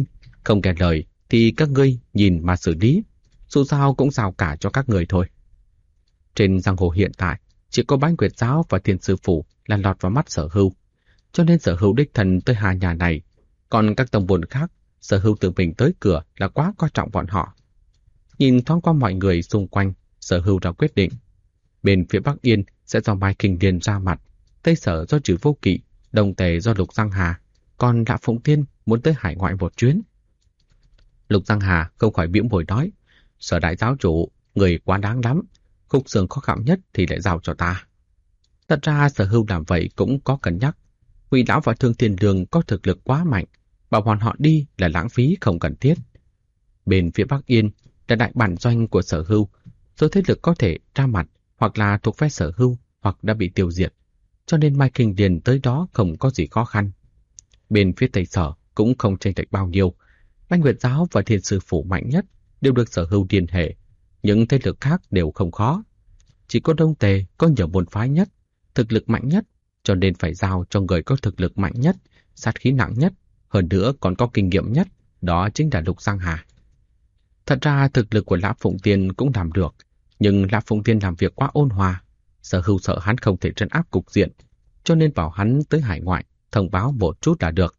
Không nghe lời thì các ngươi nhìn mà xử lý, dù sao cũng giao cả cho các người thôi. Trên giang hồ hiện tại, chỉ có Bái Nguyệt Giáo và Thiên Sư Phủ là lọt vào mắt Sở Hưu, cho nên Sở Hưu đích thân tới hai nhà này. Còn các tông môn khác, Sở Hưu tự mình tới cửa là quá coi trọng bọn họ. Nhìn thoáng qua mọi người xung quanh, Sở Hưu đã quyết định. Bên phía Bắc Yên sẽ do Mai Kinh Điền ra mặt, Tây Sở do Trừ Vô Kỵ, Đông Tề do Lục Giang Hà, còn Lạ Phụng Tiên muốn tới hải ngoại một chuyến. Lục Giang Hà không khỏi bĩu môi nói, Sở đại giáo chủ, người quá đáng lắm, khúc xương khó khăn nhất thì lại giao cho ta. Thật ra Sở Hưu làm vậy cũng có cân nhắc. Huy lão và Thương Thiên Đường có thực lực quá mạnh, bảo bọn họ đi là lãng phí không cần thiết. Bên phía Bắc Yên là đại bản doanh của Sở Hưu, số thế lực có thể ra mặt hoặc là thuộc phe Sở Hưu hoặc đã bị tiêu diệt, cho nên Mai Kinh Điền tới đó không có gì khó khăn. Bên phía Tây Sở cũng không chênh lệch bao nhiêu. Bái Nguyệt Giáo và Thiên Sư Phủ mạnh nhất đều được Sở Hưu điền hệ, những thế lực khác đều không khó. Chỉ có Đông Tề có nhiều môn phái nhất, thực lực mạnh nhất, cho nên phải giao cho người có thực lực mạnh nhất, sát khí nặng nhất, hơn nữa còn có kinh nghiệm nhất, đó chính là Lục Giang Hà. Thật ra thực lực của Lã Phụng Tiên cũng làm được, nhưng Lã Phụng Tiên làm việc quá ôn hòa, Sở Hưu sợ hắn không thể trấn áp cục diện, cho nên bảo hắn tới hải ngoại thông báo một chút là được.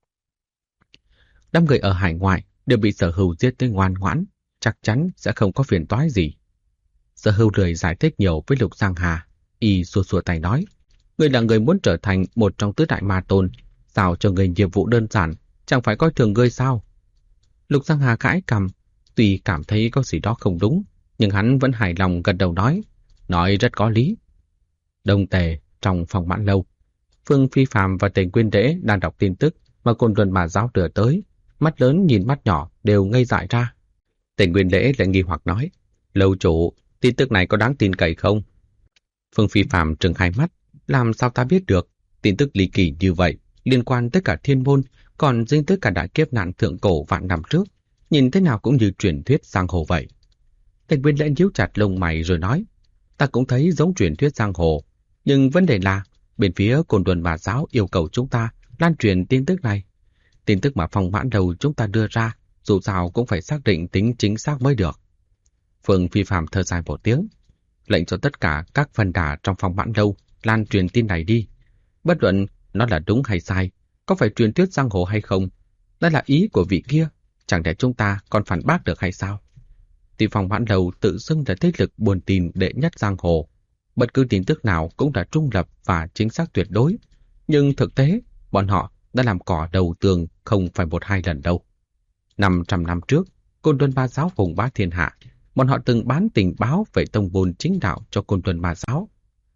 Đám người ở hải ngoại đều bị Sở Hưu giết tới ngoan ngoãn, chắc chắn sẽ không có phiền toái gì. Sở Hưu lười giải thích nhiều với Lục Giang Hà, y xua xua tay nói, người là người muốn trở thành một trong tứ đại ma tôn, giao cho người nhiệm vụ đơn giản, chẳng phải coi thường ngươi sao? Lục Giang Hà gãi cằm, tuy cảm thấy có gì đó không đúng, nhưng hắn vẫn hài lòng gật đầu nói rất có lý. Đông Tề trong phòng Mãn Lâu, Phương Phi Phàm và Tề Quyên Đễ đang đọc tin tức mà Côn Luân Ma Giáo đưa tới, mắt lớn nhìn mắt nhỏ đều ngây dại ra. Tề Quyên Đễ lại nghi hoặc nói, lâu chủ, tin tức này có đáng tin cậy không? Phương Phi Phàm trừng hai mắt, làm sao ta biết được, tin tức ly kỳ như vậy, liên quan tới cả thiên môn, còn dính tới cả đại kiếp nạn thượng cổ vạn năm trước, nhìn thế nào cũng như truyền thuyết giang hồ vậy. Tề Quyên Đễ nhíu chặt lông mày rồi nói, ta cũng thấy giống truyền thuyết giang hồ, nhưng vấn đề là bên phía Côn Luân Ma Giáo yêu cầu chúng ta lan truyền tin tức này. Tin tức mà Phong Mãn Lâu chúng ta đưa ra, dù sao cũng phải xác định tính chính xác mới được. Phương Phi Phàm thở dài một tiếng, lệnh cho tất cả các phần đà trong Phong Mãn Lâu lan truyền tin này đi. Bất luận nó là đúng hay sai, có phải truyền thuyết giang hồ hay không, đó là ý của vị kia, chẳng lẽ chúng ta còn phản bác được hay sao? Thì Phong Mãn Lâu tự xưng là thế lực buôn tin đệ nhất giang hồ, bất cứ tin tức nào cũng là trung lập và chính xác tuyệt đối, nhưng thực tế bọn họ đã làm cỏ đầu tường không phải một hai lần đâu. 500 năm trước, Côn Luân Ma Giáo hùng bá thiên hạ, bọn họ từng bán tình báo về tông môn chính đạo cho Côn Luân Ma Giáo.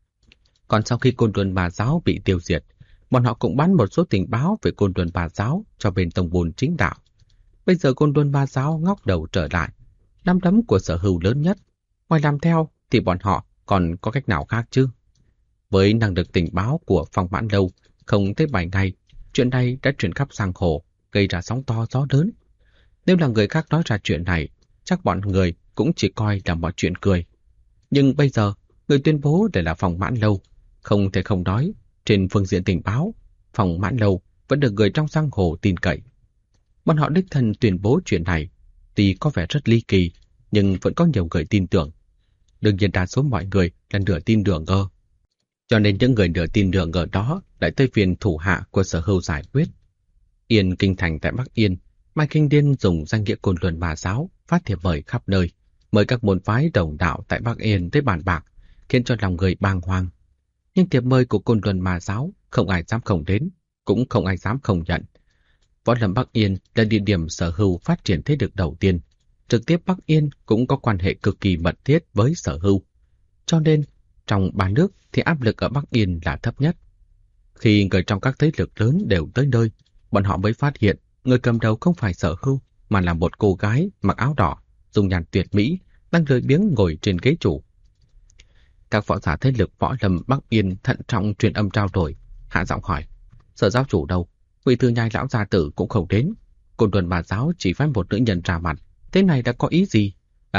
Còn sau khi Côn Luân Ma Giáo bị tiêu diệt, bọn họ cũng bán một số tình báo về Côn Luân Ma Giáo cho bên tông môn chính đạo. Bây giờ Côn Luân Ma Giáo ngóc đầu trở lại, nắm đấm của Sở Hưu lớn nhất. Ngoài làm theo thì bọn họ còn có cách nào khác chứ? Với năng lực tình báo của Phong Mãn Lâu, không tới 7 ngày, chuyện này đã truyền khắp giang hồ, gây ra sóng to gió lớn. Nếu là người khác nói ra chuyện này, chắc bọn người cũng chỉ coi là mọi chuyện cười. Nhưng bây giờ, người tuyên bố để là Phong Mãn Lâu, không thể không nói, trên phương diện tình báo, Phong Mãn Lâu vẫn được người trong giang hồ tin cậy. Bọn họ đích thân tuyên bố chuyện này, tuy có vẻ rất ly kỳ, nhưng vẫn có nhiều người tin tưởng. Đương nhiên đa số mọi người là nửa tin nửa ngờ. Cho nên những người nửa tin nửa ngờ đó lại tới phiên thủ hạ của Sở Hưu giải quyết. Yên Kinh Thành tại Bắc Yên, Mai Kinh Điên dùng danh nghĩa Côn Luân Ma Giáo phát thiệp mời khắp nơi, mời các môn phái đồng đạo tại Bắc Yên tới bàn bạc, khiến cho lòng người bàng hoàng. Nhưng thiệp mời của Côn Luân Ma Giáo không ai dám không đến, cũng không ai dám không nhận. Võ Lâm Bắc Yên là địa điểm Sở Hưu phát triển thế lực đầu tiên. Trực tiếp Bắc Yên cũng có quan hệ cực kỳ mật thiết với Sở Hưu. Cho nên, trong ba nước thì áp lực ở Bắc Yên là thấp nhất. Khi người trong các thế lực lớn đều tới nơi, bọn họ mới phát hiện người cầm đầu không phải Sở Hưu, mà là một cô gái mặc áo đỏ, dung nhan tuyệt mỹ, đang lười biếng ngồi trên ghế chủ. Các võ giả thế lực Võ Lâm Bắc Yên thận trọng truyền âm trao đổi, hạ giọng hỏi, Sở giáo chủ đâu? Vị Thư Nhai lão gia tử cũng không đến. Côn Luân Ma Giáo chỉ phái một nữ nhân ra mặt, thế này đã có ý gì?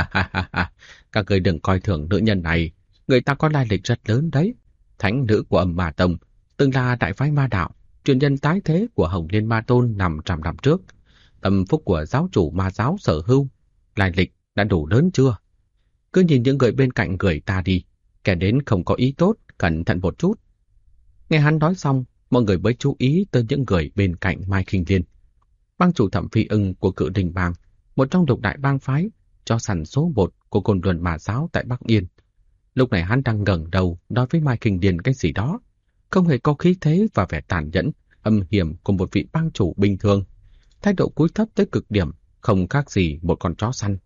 Các người đừng coi thường nữ nhân này, người ta có lai lịch rất lớn đấy. Thánh nữ của Âm Ma Tông, từng là đại phái ma đạo, truyền nhân tái thế của Hồng Liên Ma Tôn 500 năm trước. Tâm phúc của giáo chủ ma giáo Sở Hưu, lai lịch đã đủ lớn chưa? Cứ nhìn những người bên cạnh người ta đi, kẻ đến không có ý tốt, cẩn thận một chút. Nghe hắn nói xong, mọi người mới chú ý tới những người bên cạnh Mai Khinh Liên. Bang chủ Thẩm Phi Ưng của Cự Đình Bang, một trong lục đại bang phái, cho sẵn số 1 của Côn Luân Ma giáo tại Bắc Yên. Lúc này hắn đang ngẩng đầu nói với Mai Khinh Liên cái gì đó, không hề có khí thế và vẻ tàn nhẫn, âm hiểm của một vị bang chủ bình thường. Thái độ cúi thấp tới cực điểm, không khác gì một con chó săn.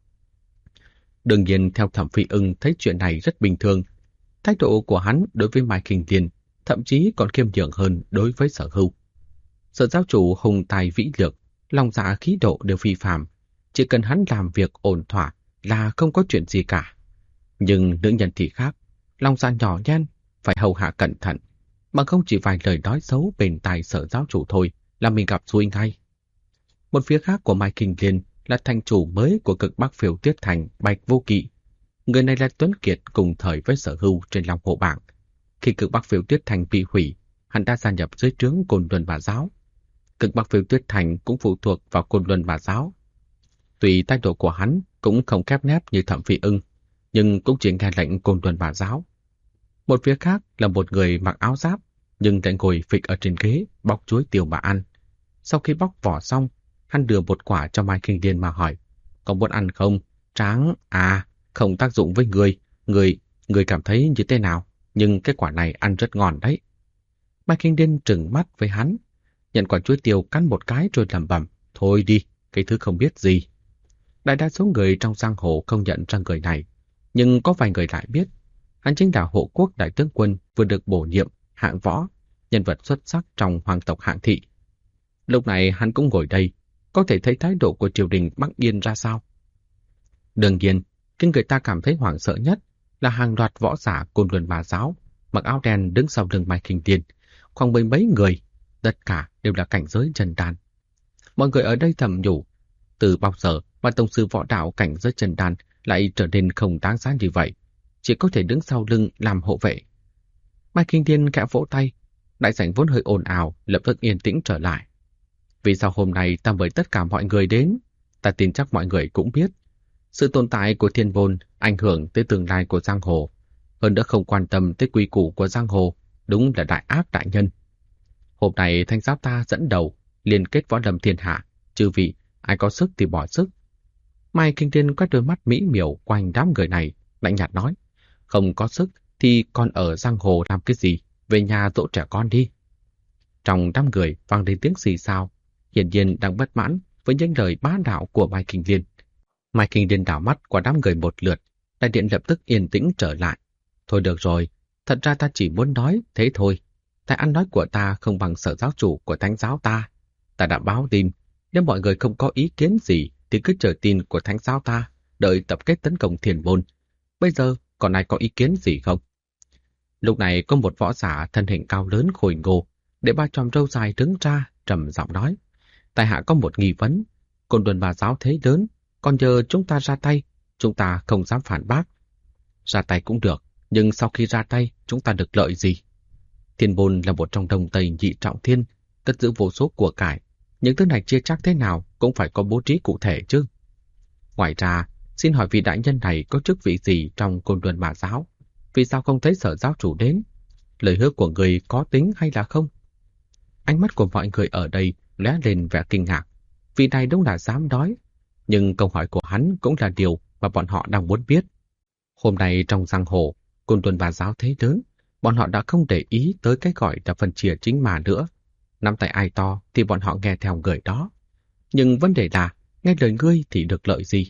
Đương nhiên theo Thẩm Phi Ưng thấy chuyện này rất bình thường. Thái độ của hắn đối với Mai Khinh Liên thậm chí còn khiêm nhường hơn đối với Sở Hưu. Sở giáo chủ hùng tài vĩ lược, lòng dạ khí độ đều phi phàm, chỉ cần hắn làm việc ổn thỏa là không có chuyện gì cả. Nhưng nữ nhân thì khác, lòng dạ nhỏ nhen, phải hầu hạ cẩn thận, mà không chỉ vài lời nói xấu bên tai Sở giáo chủ thôi là mình gặp xui ngay. Một phía khác của Mai Khinh Liên là thành chủ mới của Cực Bắc Phiêu Tuyết Thành, Bạch Vô Kỵ. Người này là Tuấn Kiệt cùng thời với Sở Hưu trên Long Hồ Bảng. Khi Cực Bắc Phiêu Tuyết Thành bị hủy, hắn đã gia nhập dưới trướng Côn Luân Ma giáo. Cực Bắc Phiêu Tuyết Thành cũng phụ thuộc vào Côn Luân Ma giáo. Tuy thái độ của hắn cũng không khép nép như Thẩm Phi Ưng, nhưng cũng chỉ nghe lệnh Côn Luân Ma giáo. Một phía khác là một người mặc áo giáp, nhưng lại ngồi phịch ở trên ghế, bóc chuối tiêu mà ăn. Sau khi bóc vỏ xong, hắn đưa một quả cho Mai Khinh Liên mà hỏi, có muốn ăn không? Tráng, không tác dụng với người cảm thấy như thế nào? Nhưng cái quả này ăn rất ngon đấy. Mai Khinh Liên trừng mắt với hắn, nhận quả chuối tiêu cắn một cái rồi lẩm bẩm, thôi đi, cái thứ không biết gì. Đại đa số người trong giang hồ không nhận ra người này, nhưng có vài người lại biết. Hắn chính là Hộ Quốc đại tướng quân vừa được bổ nhiệm hạng võ, nhân vật xuất sắc trong hoàng tộc Hạng Thị. Lúc này hắn cũng ngồi đây, có thể thấy thái độ của triều đình Bắc Yên ra sao. Đương nhiên, khiến người ta cảm thấy hoảng sợ nhất là hàng loạt võ giả Côn Luân Ma giáo, mặc áo đen đứng sau lưng Mai Khinh Liên, khoảng 10 mấy người, tất cả đều là cảnh giới chân đan. Mọi người ở đây thầm nhủ, từ bao giờ mà tông sư võ đạo cảnh giới chân đan lại trở nên không đáng giá như vậy, chỉ có thể đứng sau lưng làm hộ vệ. Mai Khinh Liên khẽ vỗ tay, đại sảnh vốn hơi ồn ào lập tức yên tĩnh trở lại. Vì sao hôm nay ta mời tất cả mọi người đến? Ta tin chắc mọi người cũng biết, sự tồn tại của thiên môn ảnh hưởng tới tương lai của giang hồ, hơn nữa không quan tâm tới quy củ của giang hồ, đúng là đại ác đại nhân. Hôm nay Thánh giáo ta dẫn đầu, liên kết võ lâm thiên hạ, chư vị ai có sức thì bỏ sức. Mai Khinh Liên quét đôi mắt mỹ miều quanh đám người này, lạnh nhạt nói, không có sức thì còn ở giang hồ làm cái gì, về nhà dỗ trẻ con đi. Trong đám người vang lên tiếng xì xào, hiển nhiên đang bất mãn với những lời bá đạo của Mai Khinh Liên. Mai Khinh Liên đảo mắt qua đám người một lượt, đại điện lập tức yên tĩnh trở lại. Thôi được rồi, thật ra ta chỉ muốn nói thế thôi. Tại ăn nói của ta không bằng Sở giáo chủ của Thánh giáo ta. Ta đã báo tin, nếu mọi người không có ý kiến gì thì cứ chờ tin của Thánh giáo ta, đợi tập kết tấn công Thiên môn. Bây giờ còn ai có ý kiến gì không? Lúc này có một võ giả thân hình cao lớn khôi ngô, để ba chòm râu dài đứng ra, trầm giọng nói, tại hạ có một nghi vấn, Côn Luân Ma giáo thế lớn, còn nhờ chúng ta ra tay, chúng ta không dám phản bác. Ra tay cũng được, nhưng sau khi ra tay, chúng ta được lợi gì? Thiên môn là một trong Đông Tây nhị trọng thiên, cất giữ vô số của cải. Những thứ này chia chắc thế nào cũng phải có bố trí cụ thể chứ. Ngoài ra, xin hỏi vị đại nhân này có chức vị gì trong Côn Luân Ma giáo? Vì sao không thấy Sở giáo chủ đến? Lời hứa của người có tính hay là không? Ánh mắt của mọi người ở đây lóe lên vẻ kinh ngạc. Vị này đúng là dám nói. Nhưng câu hỏi của hắn cũng là điều mà bọn họ đang muốn biết. Hôm nay trong giang hồ, Côn Luân Ma giáo thế lớn, bọn họ đã không để ý tới cái gọi là phân chia chính mà nữa. Nắm tay ai to thì bọn họ nghe theo người đó. Nhưng vấn đề là, nghe lời ngươi thì được lợi gì?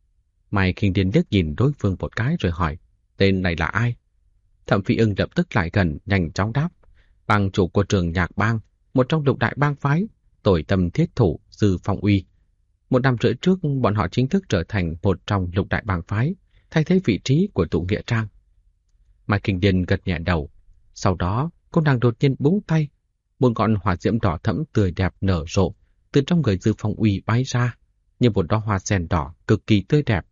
Mai Khinh Liên liếc nhìn đối phương một cái rồi hỏi, tên này là ai? Thẩm Phi Ưng lập tức lại gần, nhanh chóng đáp, bang chủ của Trường Nhạc Bang, một trong lục đại bang phái, Tội Tâm Thiết Thủ, Dư Phong Uy. 1 năm rưỡi trước, bọn họ chính thức trở thành một trong lục đại bang phái, thay thế vị trí của Tụ Nghĩa Trang. Mai Khinh Liên gật nhẹ đầu. Sau đó, cô nàng đột nhiên búng tay, một ngọn hỏa diễm đỏ thẫm tươi đẹp nở rộ từ trong người Dư Phong Uy bay ra, như một đóa hoa sen đỏ cực kỳ tươi đẹp.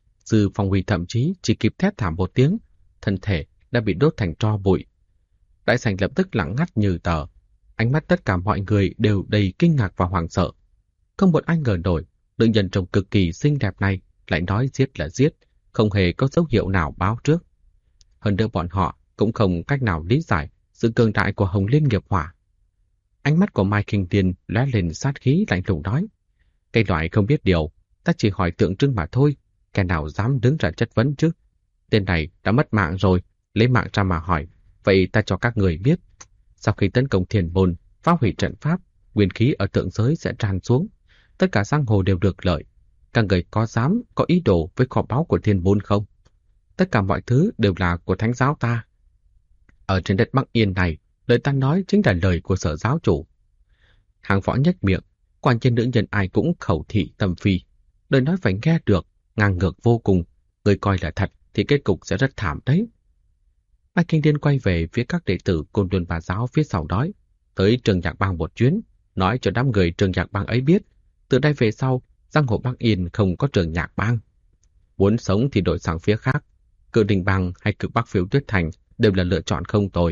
Dư Phong Uy thậm chí chỉ kịp thét thảm một tiếng, thân thể đã bị đốt thành tro bụi. Đại sảnh lập tức lặng ngắt như tờ, ánh mắt tất cả mọi người đều đầy kinh ngạc và hoảng sợ. Không một ai ngờ nổi, nữ nhân trông cực kỳ xinh đẹp này lại nói giết là giết, không hề có dấu hiệu nào báo trước. Hơn nữa bọn họ cũng không cách nào lý giải sự cường đại của Hồng Liên nghiệp hỏa. Ánh mắt của Mai Kinh Tiên lóe lên sát khí lạnh lùng nói: "Cái loại không biết điều, ta chỉ hỏi tượng trưng mà thôi, kẻ nào dám đứng ra chất vấn chứ? Tên này đã mất mạng rồi, lấy mạng ra mà hỏi, vậy ta cho các người biết, sau khi tấn công Thiên Môn, phá hủy trận pháp, nguyên khí ở thượng giới sẽ tràn xuống, tất cả giang hồ đều được lợi. Các người có dám có ý đồ với kho báu của Thiên Môn không? Tất cả mọi thứ đều là của thánh giáo ta. Ở trên đất Bắc Yên này, lời ta nói chính là lời của sở giáo chủ." Hàng Võ nhếch miệng, quả nhiên nữ nhân ai cũng khẩu thị tâm phi, lời nói phải nghe được, ngang ngược vô cùng, người coi là thật thì kết cục sẽ rất thảm đấy. Mai Kinh Điên quay về phía các đệ tử Côn Luân Bà giáo phía sau nói: "Tới Trường Nhạc Bang một chuyến, nói cho đám người Trường Nhạc Bang ấy biết, từ đây về sau, giang hồ Bắc Yên không có Trường Nhạc Bang. Muốn sống thì đổi sang phía khác, Cự Đình Bang hay Cực Bắc Phiêu Tuyết Thành đều là lựa chọn không tồi.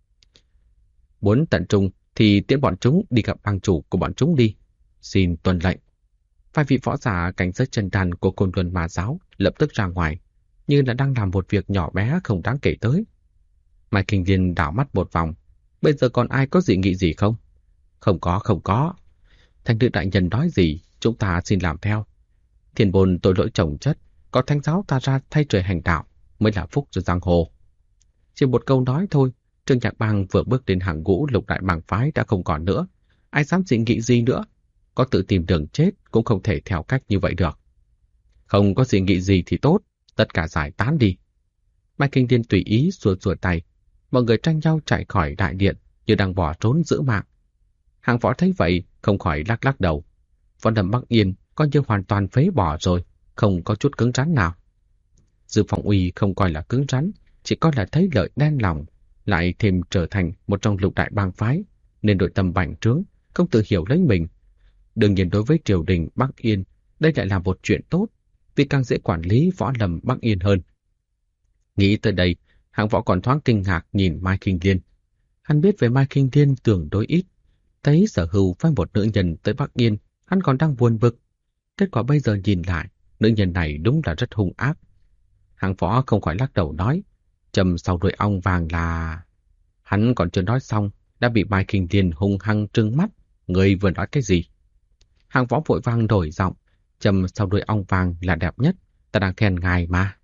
Muốn tận trung thì tiễn bọn chúng đi gặp bang chủ của bọn chúng đi. Xin tuân lệnh." Vài vị võ giả cảnh giới chân đàn của Côn Luân Ma giáo lập tức ra ngoài, như là đang làm một việc nhỏ bé không đáng kể tới. Mai Kinh Điên đảo mắt một vòng, bây giờ còn ai có dị nghị gì không? Không có. Thanh nữ đại nhân nói gì, chúng ta xin làm theo. Thiên Môn tội lỗi chồng chất, có thánh giáo ta ra thay trời hành đạo mới là phúc cho giang hồ. Chỉ một câu nói thôi, Trường Nhạc Bang vừa bước đến hàng ngũ lục đại bang phái đã không còn nữa. Ai dám dị nghị gì nữa? Có tự tìm đường chết cũng không thể theo cách như vậy được. Không có dị nghị gì thì tốt, tất cả giải tán đi. Mai Kinh Điên tùy ý xua xua tay, mọi người tranh nhau chạy khỏi đại điện như đang bỏ trốn giữ mạng. Hàng Võ thấy vậy không khỏi lắc lắc đầu. Võ Lâm Bắc Yên coi như hoàn toàn phế bỏ rồi, không có chút cứng rắn nào. Dư Phong Uy không coi là cứng rắn, chỉ coi là thấy lợi đen lòng, lại thêm trở thành một trong lục đại bang phái, nên nội tâm bành trướng, không tự hiểu lấy mình. Đương nhiên đối với triều đình Bắc Yên, đây lại là một chuyện tốt, vì càng dễ quản lý Võ Lâm Bắc Yên hơn. Nghĩ tới đây, Hàng Võ còn thoáng kinh ngạc nhìn Mai Kinh Điên. Hắn biết về Mai Kinh Điên tưởng đối ít, thấy Sở Hưu phái một nữ nhân tới Bắc Yên, hắn còn đang buồn bực. Kết quả bây giờ nhìn lại, nữ nhân này đúng là rất hung ác. Hàng Võ không khỏi lắc đầu nói, trầm sau đuôi ong vàng là... Hắn còn chưa nói xong, đã bị Mai Kinh Điên hung hăng trừng mắt. Người vừa nói cái gì? Hàng Võ vội vàng đổi giọng, trầm sau đuôi ong vàng là đẹp nhất, ta đang khen ngài mà.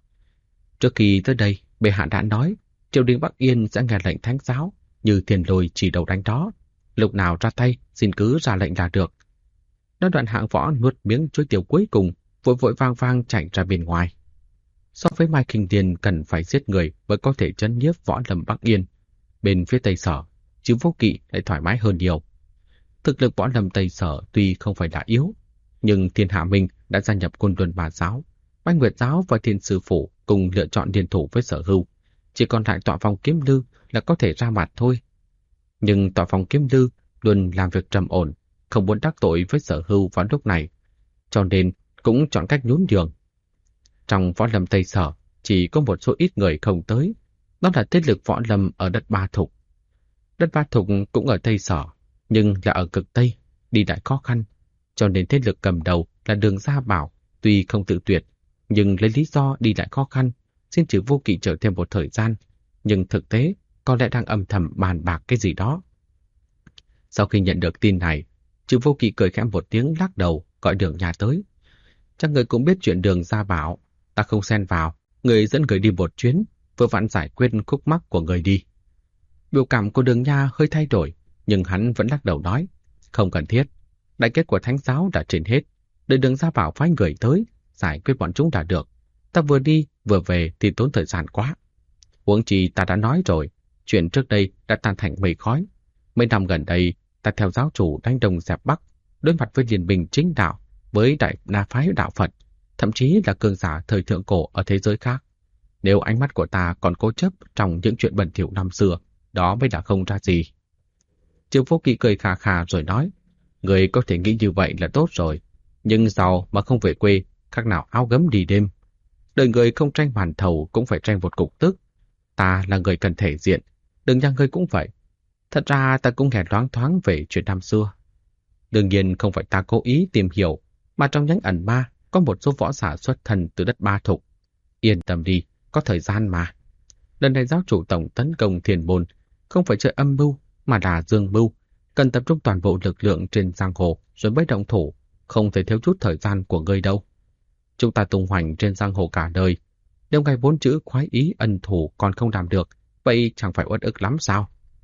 Trước khi tới đây, bệ hạ đã nói, triều đình Bắc Yên sẽ nghe lệnh thánh giáo, như Thiên Lôi chỉ đầu đánh đó. Lúc nào ra tay, xin cứ ra lệnh là được. Nói đoạn Hàng Võ nuốt miếng chuối tiêu cuối cùng, vội vội vang vang chạy ra bên ngoài. So với Mai Kinh Điên cần phải giết người mới có thể trấn nhiếp Võ Lâm Bắc Yên, bên phía Tây Sở, chứ Vô Kỵ lại thoải mái hơn nhiều. Thực lực Võ Lâm Tây Sở tuy không phải là yếu, nhưng Thiên Hạ Minh đã gia nhập Côn Luân Bà giáo, Bách Nguyệt giáo và Thiên Sư Phủ cùng lựa chọn liên thủ với Sở Hưu, chỉ còn lại Tọa Phong Kiếm Lư là có thể ra mặt thôi. Nhưng Tọa Phong Kiếm Lư luôn làm việc trầm ổn, không muốn đắc tội với Sở Hưu vào lúc này, cho nên cũng chọn cách nhún nhường. Trong Võ Lâm Tây Sở chỉ có một số ít người không tới, đó là thế lực Võ Lâm ở đất Ba Thục. Đất Ba Thục cũng ở Tây Sở, nhưng là ở cực Tây, đi lại khó khăn, cho nên thế lực cầm đầu là Đường Gia Bảo, tuy không tự tuyệt, nhưng lấy lý do đi lại khó khăn, xin Trừ Vô Kỵ chờ thêm một thời gian, nhưng thực tế có lẽ đang âm thầm bàn bạc cái gì đó. Sau khi nhận được tin này, Trừ Vô Kỵ cười khẽ một tiếng lắc đầu, gọi Đường nhà tới. Chắc người cũng biết chuyện Đường Gia Bảo, ta không xen vào, người dẫn người đi một chuyến, vừa vặn giải quyết khúc mắc của người đi. Biểu cảm của Đường Nha hơi thay đổi, nhưng hắn vẫn lắc đầu nói, không cần thiết, đại kết của thánh giáo đã trên hết, đợi Đường Gia Bảo phái người tới, giải quyết bọn chúng đã được. Ta vừa đi vừa về thì tốn thời gian quá. Huống chi ta đã nói rồi, chuyện trước đây đã tan thành mây khói. Mấy năm gần đây, ta theo giáo chủ đánh Đông dẹp Bắc, đối mặt với liên minh chính đạo, với đại na phái đạo Phật, thậm chí là cường giả thời thượng cổ ở thế giới khác. Nếu ánh mắt của ta còn cố chấp trong những chuyện bẩn thỉu năm xưa, đó mới là không ra gì. Trừ Vô Kỵ cười khà khà rồi nói, người có thể nghĩ như vậy là tốt rồi, nhưng giàu mà không về quê, khác nào áo gấm đi đêm. Đời người không tranh hoàn thầu cũng phải tranh một cục tức. Ta là người cần thể diện, đừng nhang ngươi cũng vậy. Thật ra ta cũng nghe loáng thoáng về chuyện năm xưa. Đương nhiên không phải ta cố ý tìm hiểu, mà trong nhánh ẩn ma có một số võ giả xuất thân từ đất Ba Thục. Yên tâm đi, có thời gian mà. Lần này giáo chủ tổng tấn công Thiên Môn không phải chơi âm mưu mà là dương mưu, cần tập trung toàn bộ lực lượng trên giang hồ rồi mới động thủ, không thể thiếu chút thời gian của ngươi đâu. Chúng ta tung hoành trên giang hồ cả đời, nếu ngay 4 chữ khoái ý ân thủ còn không làm được, vậy chẳng phải uất ức lắm sao?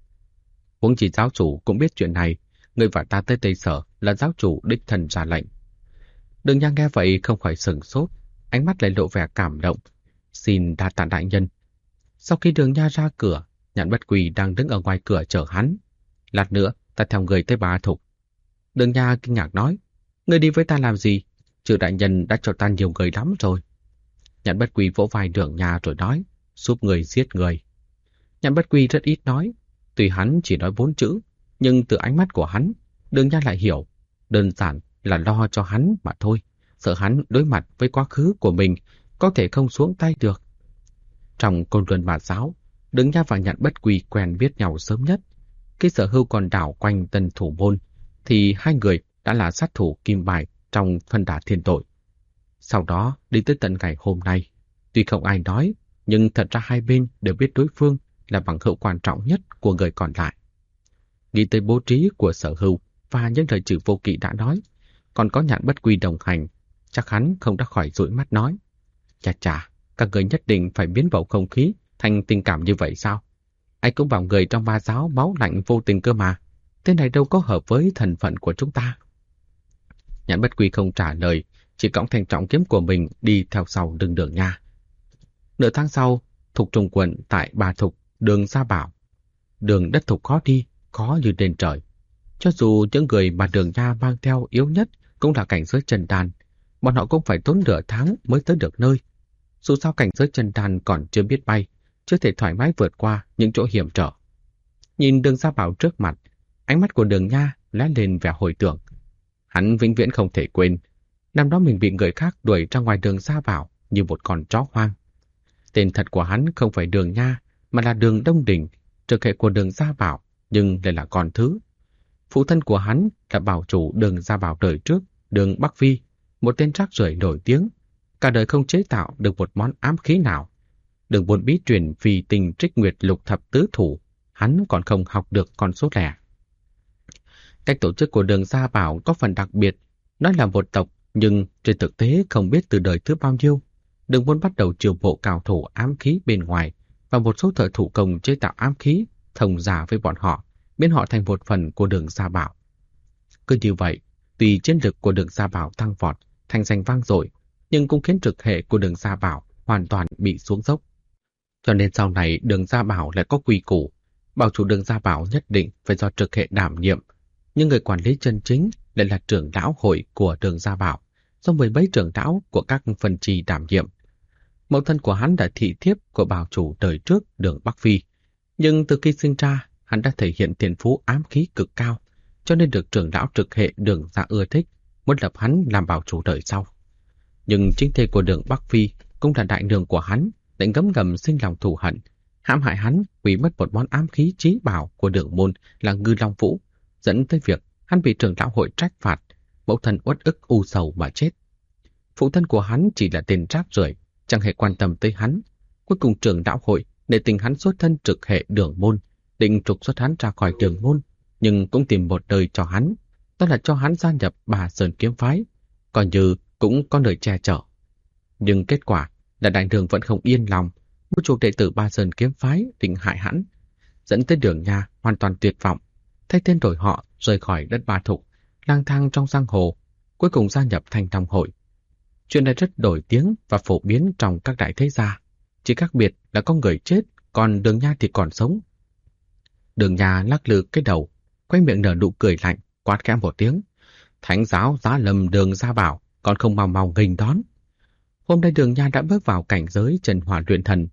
Huống chỉ giáo chủ cũng biết chuyện này, người và ta tới Tây Sở là giáo chủ đích thân ra lệnh. Đường Nha nghe vậy không khỏi sửng sốt, ánh mắt lại lộ vẻ cảm động. Xin đa tạ đại nhân. Sau khi Đường Nha ra cửa, Nhạn Bất Quỳ đang đứng ở ngoài cửa chờ hắn. Lát nữa ta theo người tới Ba Thục. Đường Nha kinh ngạc nói, người đi với ta làm gì? Trừ đại nhân đã cho ta nhiều người lắm rồi. Nhạn Bất Quỳ vỗ vai Đường Nha rồi nói, giúp người giết người. Nhạn Bất Quỳ rất ít nói, tuy hắn chỉ nói 4 chữ, nhưng từ ánh mắt của hắn, Đường Nha lại hiểu, đơn giản là lo cho hắn mà thôi, sợ hắn đối mặt với quá khứ của mình có thể không xuống tay được. Trong Côn Luân Ma Giáo, Đường Nha và Nhạn Bất Quỳ quen biết nhau sớm nhất. Khi Sở Hưu còn đảo quanh Tân Thủ Môn, thì hai người đã là sát thủ kim bài trong phân đà thiên tội. Sau đó đi tới tận ngày hôm nay, tuy không ai nói, nhưng thật ra hai bên đều biết đối phương là bằng hữu quan trọng nhất của người còn lại. Nghĩ tới bố trí của Sở Hưu và những lời Trừ Vô Kỵ đã nói, còn có Nhạn Bất Quỳ đồng hành, chắc hắn không đã khỏi dụi mắt nói, chà chà, các người nhất định phải biến bầu không khí thành tình cảm như vậy sao? Anh cũng bảo người trong Ma Giáo máu lạnh vô tình cơ mà, thế này đâu có hợp với thân phận của chúng ta. Nhạn Bất Quỳ không trả lời, chỉ cõng thanh trọng kiếm của mình đi theo sau lưng Đường Nha. Nửa tháng sau, Thục Trung quận tại Ba Thục, đường Gia Bảo. Đường đất Thục khó đi, khó như lên trời. Cho dù những người mà Đường Nha mang theo yếu nhất cũng là cảnh giới chân đan, bọn họ cũng phải tốn nửa tháng mới tới được nơi. Dù sao cảnh giới chân đan còn chưa biết bay, chưa thể thoải mái vượt qua những chỗ hiểm trở. Nhìn Đường Gia Bảo trước mặt, ánh mắt của Đường Nha lóe lên vẻ hồi tưởng. Hắn vĩnh viễn không thể quên, năm đó mình bị người khác đuổi ra ngoài Đường Gia Bảo như một con chó hoang. Tên thật của hắn không phải Đường Nha, mà là Đường Đông Đình, trực hệ của Đường Gia Bảo, nhưng lại là con thứ. Phụ thân của hắn là bảo chủ Đường Gia Bảo đời trước, Đường Bắc Phi, một tên rác rưởi nổi tiếng, cả đời không chế tạo được một món ám khí nào. Đường buồn bí truyền vì tình trích nguyệt lục thập tứ thủ, hắn còn không học được con số lẻ. Cách tổ chức của Đường Gia Bảo có phần đặc biệt, nó là một tộc, nhưng trên thực tế không biết từ đời thứ bao nhiêu. Đường Môn bắt đầu chiêu mộ cao thủ ám khí bên ngoài và một số thợ thủ công chế tạo ám khí thông giả với bọn họ, biến họ thành một phần của Đường Gia Bảo. Cứ như vậy, tuy chiến lực của Đường Gia Bảo tăng vọt, thành danh vang dội, nhưng cũng khiến trực hệ của Đường Gia Bảo hoàn toàn bị xuống dốc. Cho nên sau này Đường Gia Bảo lại có quy củ, bảo chủ Đường Gia Bảo nhất định phải do trực hệ đảm nhiệm, nhưng người quản lý chân chính lại là trưởng lão hội của Đường Gia Bảo, do 10 mấy trưởng lão của các phân chi đảm nhiệm. Mẫu thân của hắn là thị thiếp của bảo chủ đời trước Đường Bắc Phi, nhưng từ khi sinh ra, hắn đã thể hiện thiên phú ám khí cực cao, cho nên được trưởng lão trực hệ Đường Gia ưa thích, muốn lập hắn làm bảo chủ đời sau. Nhưng chính thê của Đường Bắc Phi cũng là đại nương của hắn, lại ngấm ngầm sinh lòng thù hận, hãm hại hắn hủy mất một món ám khí chí bảo của Đường môn là Ngư Long Vũ, dẫn tới việc hắn bị trưởng lão hội trách phạt, mẫu thân uất ức u sầu mà chết. Phụ thân của hắn chỉ là tên rác rưởi, chẳng hề quan tâm tới hắn. Cuối cùng trưởng lão hội để tình hắn xuất thân trực hệ Đường môn, định trục xuất hắn ra khỏi Đường môn, nhưng cũng tìm một đời cho hắn, đó là cho hắn gia nhập Bà Sơn kiếm phái, coi như cũng có nơi che chở. Nhưng kết quả là đại đường vẫn không yên lòng, một chuộc đệ tử Bà Sơn kiếm phái định hại hắn, dẫn tới Đường Nha hoàn toàn tuyệt vọng, thay tên đổi họ rời khỏi đất Ba Thục, lang thang trong giang hồ, cuối cùng gia nhập Thanh Long hội. Chuyện này rất nổi tiếng và phổ biến trong các đại thế gia, chỉ khác biệt là có người chết, còn Đường Nha thì còn sống. Đường Nha lắc lư cái đầu, quay miệng nở nụ cười lạnh, quát khẽ một tiếng: "Thánh giáo Giá Lâm Đường Gia Bảo, còn không mau mau nghênh đón." Hôm nay Đường Nha đã bước vào cảnh giới Chân Hỏa luyện thần.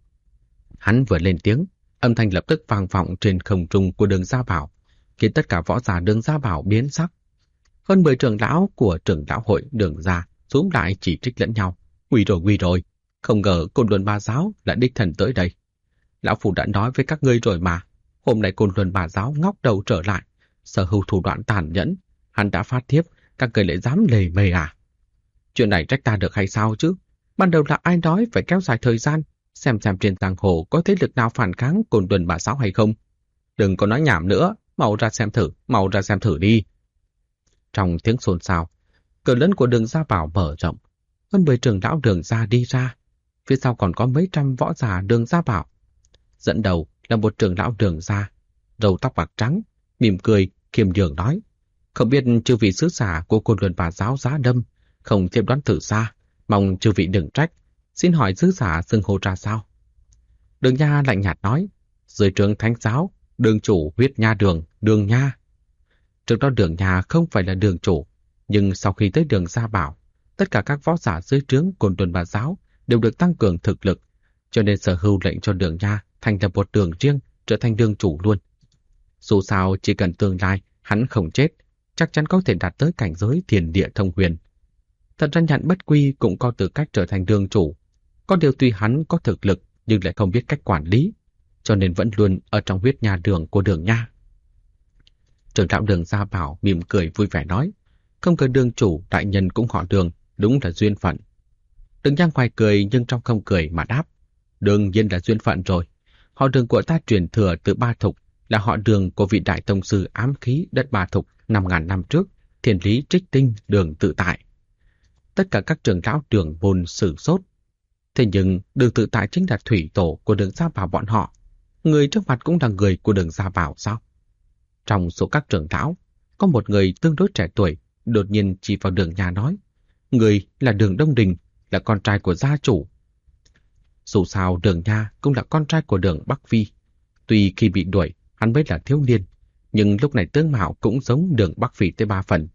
Hắn vừa lên tiếng, âm thanh lập tức vang vọng trên không trung của Đường Gia Bảo, khiến tất cả võ giả Đường Gia Bảo biến sắc. Hơn 10 trưởng lão của trưởng lão hội Đường Gia xúm lại chỉ trích lẫn nhau: Nguy rồi, không ngờ Côn Luân Ba Giáo lại đích thân tới đây. Lão Phu đã nói với các ngươi rồi mà, hôm nay Côn Luân Ba Giáo ngóc đầu trở lại, sở hữu thủ đoạn tàn nhẫn, Hắn đã phát thiếp, các người lại dám lề mề à? Chuyện này trách ta được hay sao chứ? Ban đầu là ai nói phải kéo dài thời gian, xem trên giang hồ có thế lực nào phản kháng Côn Luân bà Sáu hay không. Đừng có nói nhảm nữa, mau ra xem thử đi. Trong tiếng xôn xao, cửa lớn của Đường Gia Bảo mở rộng, hơn 10 trưởng lão Đường Gia đi ra, phía sau còn có mấy trăm võ giả Đường Gia Bảo. Dẫn đầu là một trưởng lão Đường Gia, râu tóc bạc trắng, mỉm cười, khiêm nhường nói: không biết chư vị sứ giả của Côn Luân bà Giáo Giá Đâm không tiếp đoán thử xa, mong chư vị đừng trách. Xin hỏi sứ giả xưng hô ra sao? Đường Nha lạnh nhạt nói: dưới trướng Thánh Giáo, đường chủ Huyết Nha Đường, Đường Nha. Trước đó Đường Nha không phải là đường chủ, nhưng sau khi tới Đường Gia Bảo, tất cả các võ giả dưới trướng Côn Luân bà Giáo đều được tăng cường thực lực, cho nên sở hữu lệnh cho Đường Nha thành lập một đường riêng, trở thành đường chủ luôn. Dù sao chỉ cần tương lai hắn không chết, chắc chắn có thể đạt tới cảnh giới thiên địa thông huyền. Thật ra Nhạn Bất Quy cũng có tư cách trở thành đường chủ, có điều tuy hắn có thực lực nhưng lại không biết cách quản lý, cho nên vẫn luôn ở trong Huyết Nha Đường của Đường Nha. Trưởng lão Đường Gia Bảo mỉm cười vui vẻ nói: không cần đường chủ đại nhân cũng họ Đường, đúng là duyên phận. Đường Nha ngoài cười nhưng trong không cười mà đáp: đương nhiên là duyên phận rồi. Họ Đường của ta truyền thừa từ Ba Thục, là họ Đường của vị đại tông sư ám khí đất Ba Thục 5.000 năm trước, Thiên Lý Trích Tinh Đường Tự Tại. Tất cả các trưởng lão Đường môn sửng sốt. Thế nhưng Đường Tự Tại chính là thủy tổ của Đường Gia Bảo bọn họ. Người trước mặt cũng là người của Đường Gia Bảo sao? Trong số các trưởng lão, có một người tương đối trẻ tuổi, đột nhiên chỉ vào Đường Nha nói: người là Đường Đông Đình, là con trai của gia chủ. Dù sao Đường Nha cũng là con trai của Đường Bắc Phi. Tuy khi bị đuổi, hắn mới là thiếu niên, nhưng lúc này tướng mạo cũng giống Đường Bắc Phi tới 3 phần.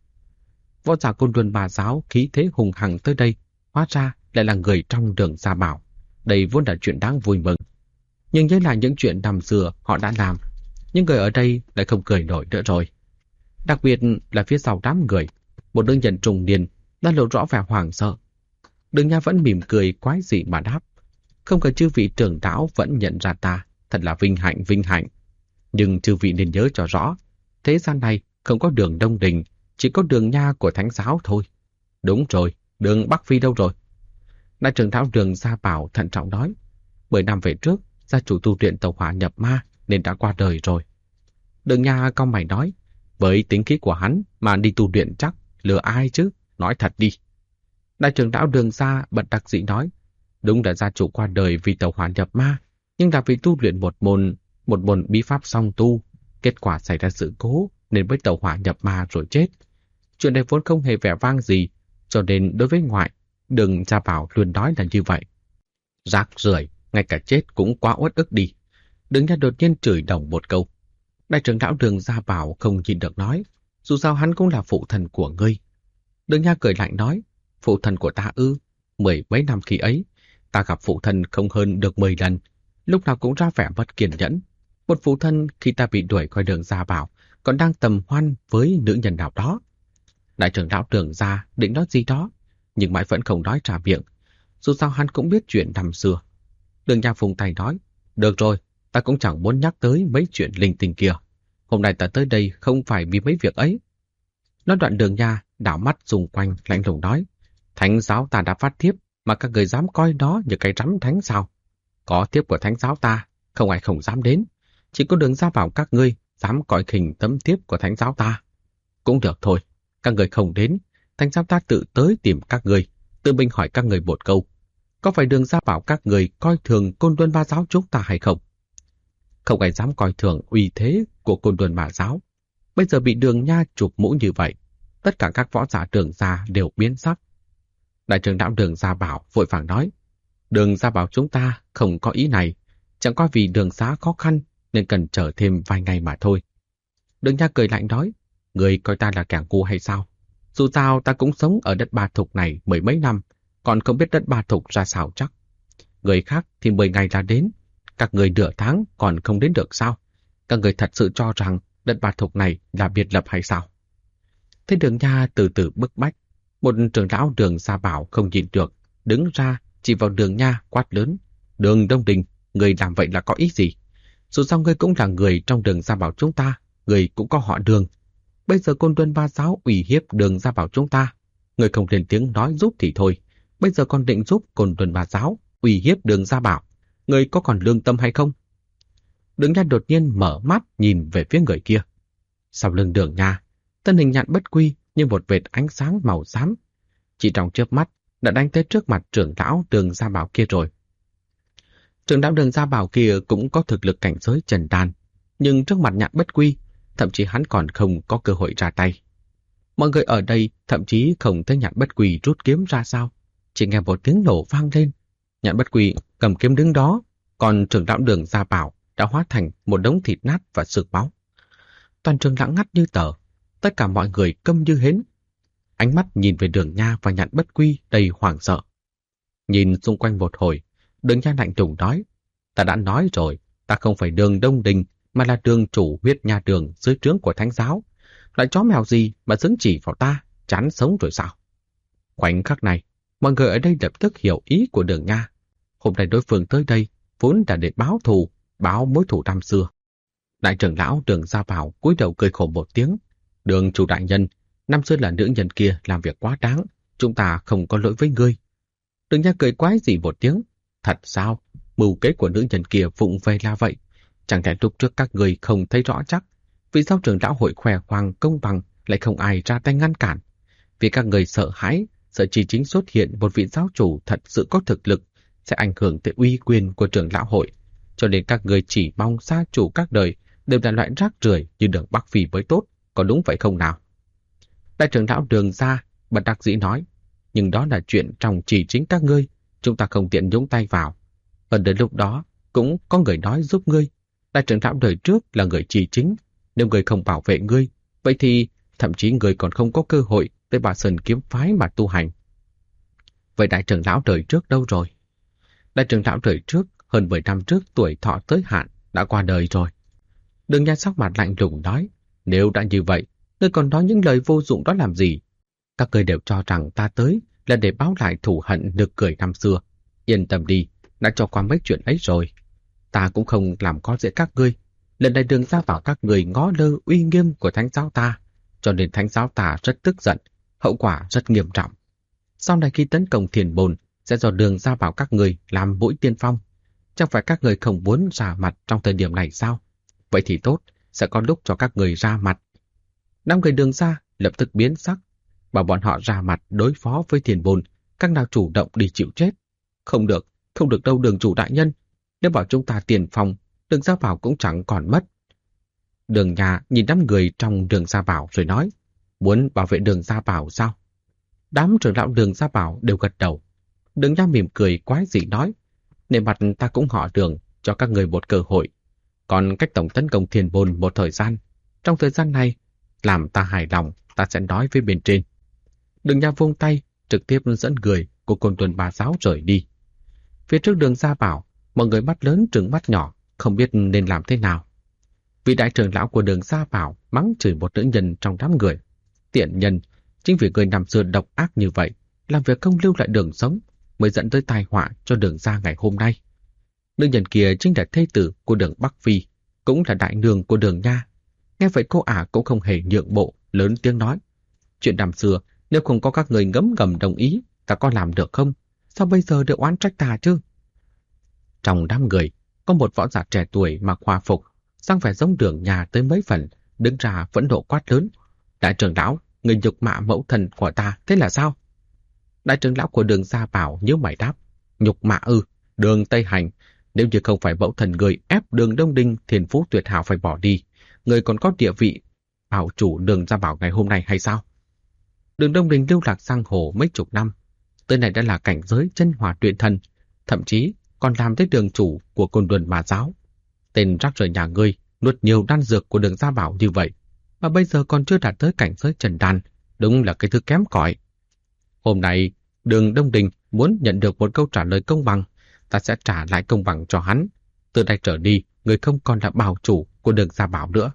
Võ giả Côn Luân bà Giáo khí thế hùng hằng tới đây, hóa ra lại là người trong Đường Gia Bảo. Đây vốn là chuyện đáng vui mừng. Nhưng nhớ lại những chuyện năm xưa họ đã làm, những người ở đây lại không cười nổi nữa rồi. Đặc biệt là phía sau đám người, một nữ nhân trung niên đã lộ rõ vẻ hoảng sợ. Đường Nha vẫn mỉm cười quái dị mà đáp: không cần chư vị trưởng lão vẫn nhận ra ta, thật là vinh hạnh. Nhưng chư vị nên nhớ cho rõ, thế gian này không có Đường Đông Đình, chỉ có Đường Nha của Thánh Giáo thôi. Đúng rồi, Đường Bắc Phi đâu rồi? Đại trưởng lão Đường Gia Bảo thận trọng nói: 10 năm về trước, gia chủ tu luyện tẩu hỏa nhập ma nên đã qua đời rồi. Đường Nha cau mày nói: với tính khí của hắn mà đi tu luyện chắc lừa ai chứ, nói thật đi. Đại trưởng lão Đường Gia bật đặc dị nói: đúng là gia chủ qua đời vì tẩu hỏa nhập ma, nhưng là vì tu luyện một môn bí pháp song tu, kết quả xảy ra sự cố nên mới tẩu hỏa nhập ma rồi chết. Chuyện này vốn không hề vẻ vang gì, cho nên đối với ngoại, Đường Gia Bảo luôn nói là như vậy. Rác rưởi, ngay cả chết cũng quá uất ức đi. Đường Nha đột nhiên chửi đồng một câu. Đại trưởng lão Đường Gia Bảo không nhìn được nói: dù sao hắn cũng là phụ thần của ngươi. Đường Nha cười lạnh nói: phụ thần của ta ư? 10 mấy năm khi ấy, ta gặp phụ thần không hơn được 10 lần, lúc nào cũng ra vẻ mất kiên nhẫn. Một phụ thân khi ta bị đuổi khỏi Đường Gia Bảo còn đang tầm hoan với nữ nhân nào đó. Đại trưởng lão Đường Gia định nói gì đó, nhưng mãi vẫn không nói trả miệng. Dù sao hắn cũng biết chuyện năm xưa. Đường Nha phùng tay nói: được rồi, ta cũng chẳng muốn nhắc tới mấy chuyện linh tinh kia. Hôm nay ta tới đây không phải vì mấy việc ấy. Nói đoạn Đường Nha đảo mắt xung quanh lạnh lùng nói: Thánh giáo ta đã phát thiếp mà các người dám coi đó như cái rắm thánh sao? Có thiếp của Thánh giáo ta, không ai không dám đến. Chỉ có Đường Gia Bảo các ngươi dám coi khinh tấm thiếp của Thánh giáo ta. Cũng được thôi, các người không đến, Thánh giáo ta tự tới tìm các người, tự mình hỏi các người một câu: có phải Đường Gia Bảo các người coi thường Côn Luân Ba Giáo chúng ta hay không? Không ai dám coi thường uy thế của Côn Luân Ba Giáo. Bây giờ bị Đường Nha chụp mũ như vậy, tất cả các võ giả Đường Gia đều biến sắc. Đại trưởng lão Đường Gia Bảo vội vàng nói: Đường Gia Bảo chúng ta không có ý này, chẳng qua vì đường xá khó khăn nên cần chờ thêm vài ngày mà thôi. Đường Nha cười lạnh nói: người coi ta là kẻ ngu hay sao? Dù sao ta cũng sống ở đất Ba Thục này 10 mấy năm, còn không biết đất Ba Thục ra sao chắc. Người khác thì 10 ngày là đến, các người nửa tháng còn không đến được sao? Các người thật sự cho rằng đất Ba Thục này là biệt lập hay sao? Thế Đường Nha từ từ bức bách, một trưởng lão Đường Gia Bảo không nhịn được, đứng ra chỉ vào Đường Nha quát lớn: Đường Đông Đình, người làm vậy là có ý gì? Dù sao ngươi cũng là người trong Đường Gia Bảo chúng ta, người cũng có họ Đường. Bây giờ Côn Luân Ba Giáo uy hiếp Đường Gia Bảo chúng ta. Người không lên tiếng nói giúp thì thôi. Bây giờ còn định giúp Côn Luân Ba Giáo uy hiếp Đường Gia Bảo. Người có còn lương tâm hay không? Đường Nha đột nhiên mở mắt nhìn về phía người kia. Sau lưng Đường Nha, thân hình Nhạn Bất Quy như một vệt ánh sáng màu xám. Chỉ trong chớp mắt đã đánh tới trước mặt trưởng lão Đường Gia Bảo kia rồi. Trưởng lão Đường Gia Bảo kia cũng có thực lực cảnh giới trần đan, nhưng trước mặt Nhạn Bất Quy, thậm chí hắn còn không có cơ hội ra tay. Mọi người ở đây thậm chí không thấy Nhạn Bất Quy rút kiếm ra sao, chỉ nghe một tiếng nổ vang lên. Nhạn Bất Quy cầm kiếm đứng đó, còn trưởng lão Đường Gia Bảo đã hóa thành một đống thịt nát và xương máu. Toàn trường lặng ngắt như tờ, tất cả mọi người câm như hến. Ánh mắt nhìn về Đường Nha và Nhạn Bất Quy đầy hoảng sợ. Nhìn xung quanh một hồi, Đường Nha lạnh lùng nói, ta đã nói rồi, ta không phải Đường Đông Đình, mà là đường chủ huyết nha đường dưới trướng của Thánh giáo. Lại chó mèo gì mà dứng chỉ vào ta, chán sống rồi sao? Khoảnh khắc này, mọi người ở đây lập tức hiểu ý của Đường Nha. Hôm nay đối phương tới đây vốn là để báo thù, báo mối thù năm xưa. Đại trưởng lão Đường Gia Bảo cúi đầu cười khổ một tiếng. Đường chủ đại nhân, năm xưa là nữ nhân kia làm việc quá đáng, chúng ta không có lỗi với ngươi. Đường Nha cười quái dị một tiếng. Thật sao? Mưu kế của nữ nhân kia vụng về là vậy. Chẳng lẽ lúc trước các người không thấy rõ chắc? Vì sao trưởng lão hội khoe khoang công bằng lại không ai ra tay ngăn cản? Vì các người sợ hãi, sợ chỉ chính xuất hiện một vị giáo chủ thật sự có thực lực sẽ ảnh hưởng tới uy quyền của trưởng lão hội. Cho nên các người chỉ mong gia chủ các đời đều là loại rác rưởi như Đường Bắc Phi mới tốt, có đúng vậy không nào? Đại trưởng lão Đường ra bất đắc dĩ nói, nhưng đó là chuyện trong chỉ chính các ngươi, chúng ta không tiện nhúng tay vào. Ở đến lúc đó cũng có người nói giúp ngươi. Đại trưởng lão đời trước là người chỉ chính, nếu người không bảo vệ ngươi, vậy thì thậm chí người còn không có cơ hội tới Bà Sơn kiếm phái mà tu hành. Vậy đại trưởng lão đời trước đâu rồi? Đại trưởng lão đời trước hơn 10 năm trước tuổi thọ tới hạn đã qua đời rồi. Đường Nha sắc mặt lạnh lùng nói, nếu đã như vậy, ngươi còn nói những lời vô dụng đó làm gì? Các ngươi đều cho rằng ta tới là để báo lại thù hận nực cười năm xưa. Yên tâm đi, đã cho qua mấy chuyện ấy rồi. Ta cũng không làm khó dễ các ngươi. Lần này Đường Gia Bảo các người ngó lơ uy nghiêm của Thánh giáo ta, cho nên Thánh giáo ta rất tức giận, hậu quả rất nghiêm trọng. Sau này khi tấn công Thiền Bồn, sẽ do Đường Gia Bảo các người làm mũi tiên phong. Chẳng phải các người không muốn ra mặt trong thời điểm này sao? Vậy thì tốt, sẽ có lúc cho các người ra mặt. Năm người Đường Gia lập tức biến sắc, bảo bọn họ ra mặt đối phó với Thiền Bồn, các nào chủ động đi chịu chết. Không được đâu Đường chủ đại nhân. Nếu bảo chúng ta tiền phòng, Đường Gia Bảo cũng chẳng còn mất. Đường Nha nhìn đám người trong Đường Gia Bảo rồi nói, muốn bảo vệ Đường Gia Bảo sao? Đám trưởng lão Đường Gia Bảo đều gật đầu. Đường Nha mỉm cười quái dị nói, nề mặt ta cũng họ Đường, cho các người một cơ hội. Còn cách tổng tấn công Thiền Bồn một thời gian. Trong thời gian này, làm ta hài lòng, ta sẽ nói với bên trên. Đường Nha vung tay, trực tiếp dẫn người của Côn Luân Ba Giáo rời đi. Phía trước Đường Gia Bảo, mọi người mắt lớn trừng mắt nhỏ, không biết nên làm thế nào. Vị đại trưởng lão của Đường Gia Bảo mắng chửi một nữ nhân trong đám người. Tiện nhân, chính vì người năm xưa độc ác như vậy, làm việc không lưu lại đường sống, mới dẫn tới tai họa cho Đường Gia ngày hôm nay. Nữ nhân kia chính là thê tử của Đường Bắc Phi, cũng là đại nương của Đường Nha. Nghe vậy cô ả cũng không hề nhượng bộ, lớn tiếng nói. Chuyện năm xưa, nếu không có các người ngấm ngầm đồng ý, ta có làm được không? Sao bây giờ được oán trách ta chứ? Trong đám người, có một võ giả trẻ tuổi mặc hòa phục, sang vẻ giống Đường Nha tới mấy phần, đứng ra phẫn nộ quát lớn. Đại trưởng lão, người nhục mạ mẫu thần của ta, thế là sao? Đại trưởng lão của Đường Gia Bảo nhíu mày đáp. Nhục mạ ư? Đường Tây Hành, nếu như không phải mẫu thần người ép Đường Đông Đinh Thiền Phú Tuyệt Hảo phải bỏ đi, người còn có địa vị bảo chủ Đường Gia Bảo ngày hôm nay hay sao? Đường Đông Đinh lưu lạc giang hồ mấy chục năm, tới này đã là cảnh giới chân hỏa tuyệt thần, thậm chí còn làm tới đường chủ của Côn Luân Ba Giáo. Tên rác rưởi nhà ngươi nuốt nhiều đan dược của Đường Gia Bảo như vậy, mà bây giờ còn chưa đạt tới cảnh giới trần đan, đúng là cái thứ kém cỏi. Hôm nay, Đường Đông Đình muốn nhận được một câu trả lời công bằng, ta sẽ trả lại công bằng cho hắn. Từ đây trở đi, người không còn là bảo chủ của Đường Gia Bảo nữa.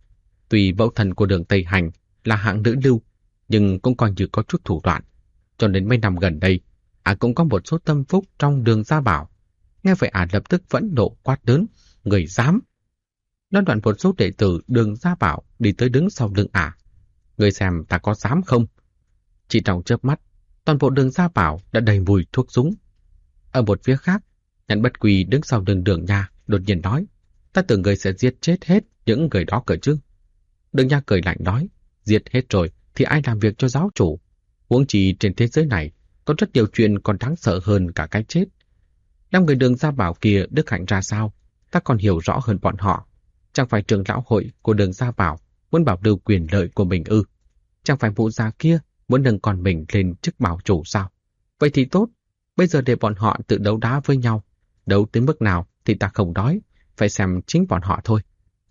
Tuy mẫu thần của Đường Tây Hành là hạng nữ lưu, nhưng cũng coi như có chút thủ đoạn. Cho đến mấy năm gần đây, cũng có một số tâm phúc trong Đường Gia Bảo. Nghe vậy lập tức phẫn nộ quát lớn, người dám. Nói đoạn một số đệ tử Đường Gia Bảo đi tới đứng sau lưng Ngươi xem ta có dám không? Chỉ trong chớp mắt, toàn bộ Đường Gia Bảo đã đầy mùi thuốc súng. Ở một phía khác, Nhãn Bất Quỳ đứng sau Đường Nha đột nhiên nói, ta tưởng ngươi sẽ giết chết hết những người đó cơ chứ. Đường Nha cười lạnh nói, giết hết rồi thì ai làm việc cho giáo chủ? Huống chi trên thế giới này có rất nhiều chuyện còn đáng sợ hơn cả cái chết. 5 người Đường Gia Bảo kia đức hạnh ra sao, ta còn hiểu rõ hơn bọn họ. Chẳng phải trưởng lão hội của Đường Gia Bảo muốn bảo lưu quyền lợi của mình ư? Chẳng phải mụ già kia muốn nâng con mình lên chức bảo chủ sao? Vậy thì tốt, bây giờ để bọn họ tự đấu đá với nhau. Đấu tới mức nào thì ta không nói, phải xem chính bọn họ thôi.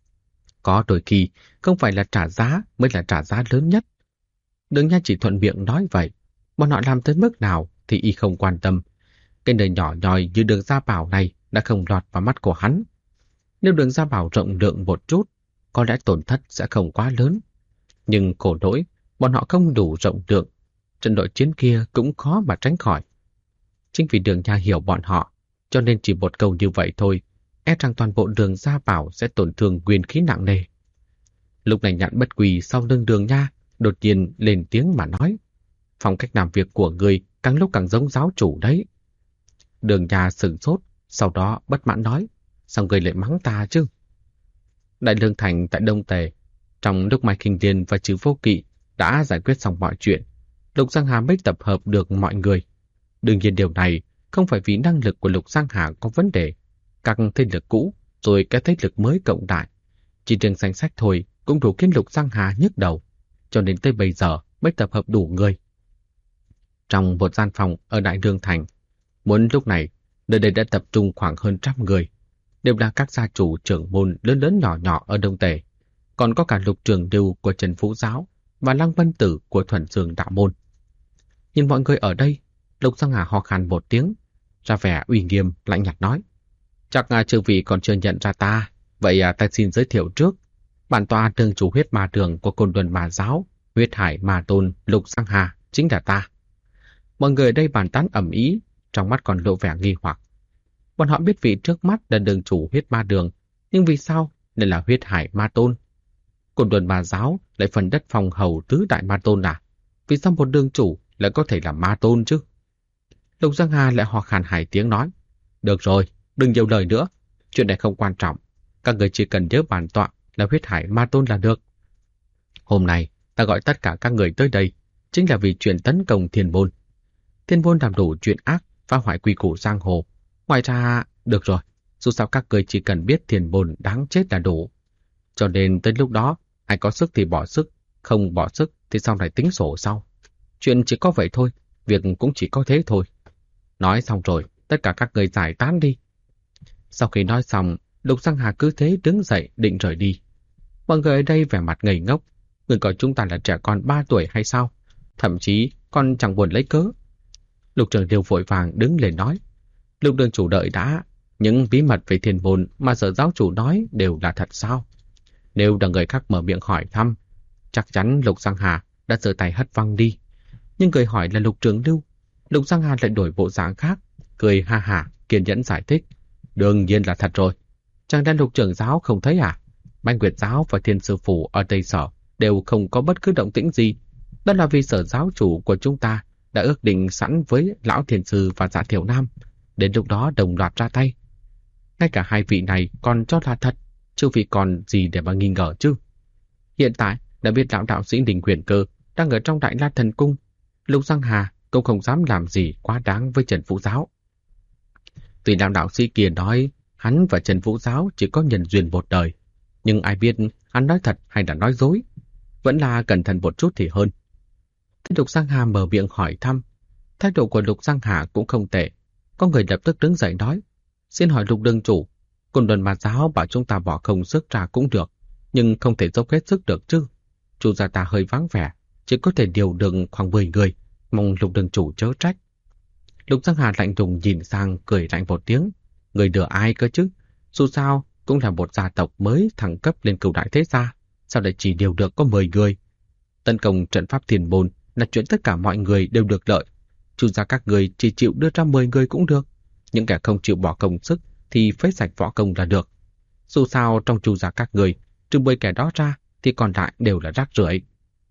Có đôi khi, không phải là trả giá mới là trả giá lớn nhất. Đường Nha chỉ thuận miệng nói vậy, bọn họ làm tới mức nào thì y không quan tâm. Cái nơi nhỏ nhoi như Đường Gia Bảo này đã không lọt vào mắt của hắn. Nếu Đường Gia Bảo rộng lượng một chút, có lẽ tổn thất sẽ không quá lớn. Nhưng khổ nỗi, bọn họ không đủ rộng lượng, trận đội chiến kia cũng khó mà tránh khỏi. Chính vì Đường Nha hiểu bọn họ, cho nên chỉ một câu như vậy thôi, e rằng toàn bộ Đường Gia Bảo sẽ tổn thương nguyên khí nặng nề. Lúc này Nhãn Bất Quỳ sau lưng Đường Nha đột nhiên lên tiếng mà nói, phong cách làm việc của người càng lúc càng giống giáo chủ đấy. Đường Nha sửng sốt, sau đó bất mãn nói, sao người lại mắng ta chứ? Đại Lương Thành tại Đông Tề, trong lúc Mai Kinh Điền và Trừ Vô Kỵ đã giải quyết xong mọi chuyện, Lục Giang Hà mới tập hợp được mọi người. Đương nhiên điều này không phải vì năng lực của Lục Giang Hà có vấn đề, các thế lực cũ rồi các thế lực mới cộng đại, chỉ riêng danh sách thôi cũng đủ khiến Lục Giang Hà nhức đầu, cho đến tới bây giờ mới tập hợp đủ người. Trong một gian phòng ở Đại Lương Thành, muốn lúc này, nơi đây đã tập trung khoảng hơn 100 người, đều là các gia chủ trưởng môn lớn lớn nhỏ nhỏ ở Đông Tề, còn có cả Lục Trường Lưu của Trần Vũ Giáo và Lăng Vân Tử của Thuần Dương Đạo Môn. Nhìn mọi người ở đây, Lục Giang Hà ho khan một tiếng, ra vẻ uy nghiêm lạnh nhạt nói, chắc chư vị còn chưa nhận ra ta, vậy ta xin giới thiệu trước, bản tọa đương chủ Huyết Ma Đường của Côn Luân Ma Giáo, Huyết Hải Ma Tôn Lục Giang Hà chính là ta. Mọi người ở đây bàn tán ầm ĩ, trong mắt còn lộ vẻ nghi hoặc. Bọn họ biết vị trước mắt là đường chủ Huyết Ma Đường, nhưng vì sao lại là Huyết Hải Ma Tôn? Côn Luân Ma Giáo lại phần đất phòng hầu tứ đại ma tôn à? Vì sao một đường chủ lại có thể là ma tôn chứ? Lục Giang Hà lại ho khan 2 tiếng nói, được rồi, đừng nhiều lời nữa, chuyện này không quan trọng, các người chỉ cần nhớ bản tọa là Huyết Hải Ma Tôn là được. Hôm nay ta gọi tất cả các người tới đây chính là vì chuyện tấn công Thiên Môn. Thiên Môn làm đủ chuyện ác, phá hoại quy củ giang hồ. Ngoài ra, được rồi, dù sao các người chỉ cần biết Thiên Môn đáng chết là đủ. Cho nên tới lúc đó, ai có sức thì bỏ sức, không bỏ sức thì sau này tính sổ sau. Chuyện chỉ có vậy thôi, việc cũng chỉ có thế thôi. Nói xong rồi, tất cả các người giải tán đi. Sau khi nói xong, Lục Giang Hà cứ thế đứng dậy định rời đi. Mọi người ở đây vẻ mặt ngây ngốc, người gọi chúng ta là trẻ con 3 tuổi hay sao? Thậm chí còn chẳng buồn lấy cớ. Lục Trường Lưu vội vàng đứng lên nói, Lục đường chủ đợi đã, những bí mật về Thiên Môn mà Sở giáo chủ nói đều là thật sao? Nếu là người khác mở miệng hỏi thăm, chắc chắn Lục Giang Hà đã giơ tay hất văng đi. Nhưng người hỏi là Lục Trường Lưu, Lục Giang Hà lại đổi bộ dáng khác, cười ha hả, kiên nhẫn giải thích. Đương nhiên là thật rồi. Chẳng lẽ Lục trưởng giáo không thấy à? Bách Nguyệt giáo và Thiên sư phủ ở Tây Sở đều không có bất cứ động tĩnh gì. Đó là vì Sở giáo chủ của chúng ta đã ước định sẵn với Lão Thiền sư và Dạ Thiểu Nam. Đến lúc đó đồng loạt ra tay. Ngay cả 2 vị này còn cho là thật, chứ vì còn gì để mà nghi ngờ chứ. Hiện tại đã biết lão đạo sĩ Đình Huyền Cơ đang ở trong Đại La Thần Cung. Lục Giang Hà cũng không dám làm gì quá đáng với Trần Vũ Giáo. Tuy lão đạo sĩ kia nói hắn và Trần Vũ Giáo chỉ có nhân duyên một đời, nhưng ai biết hắn nói thật hay là nói dối. Vẫn là cẩn thận một chút thì hơn. Lục Giang Hà mở miệng hỏi thăm. Thái độ của Lục Giang Hà cũng không tệ. Có người lập tức đứng dậy nói, xin hỏi Lục đường chủ, Côn Luân Ma Giáo bảo chúng ta bỏ không sức ra cũng được, nhưng không thể dốc hết sức được chứ. Chủ gia ta hơi vắng vẻ, chỉ có thể điều được khoảng 10 người, mong Lục đường chủ chớ trách. Lục Giang Hà lạnh lùng nhìn sang cười lạnh một tiếng, người lừa ai cơ chứ? Dù sao cũng là một gia tộc mới thăng cấp lên cửu đại thế gia, sao lại chỉ điều được có 10 người? Tấn công trận pháp Thiên Môn là chuyện tất cả mọi người đều được lợi. Chủ gia các người chỉ chịu đưa ra 10 người cũng được, những kẻ không chịu bỏ công sức thì phế sạch võ công là được. Dù sao trong chủ gia các người, trừ 10 kẻ đó ra thì còn lại đều là rác rưởi.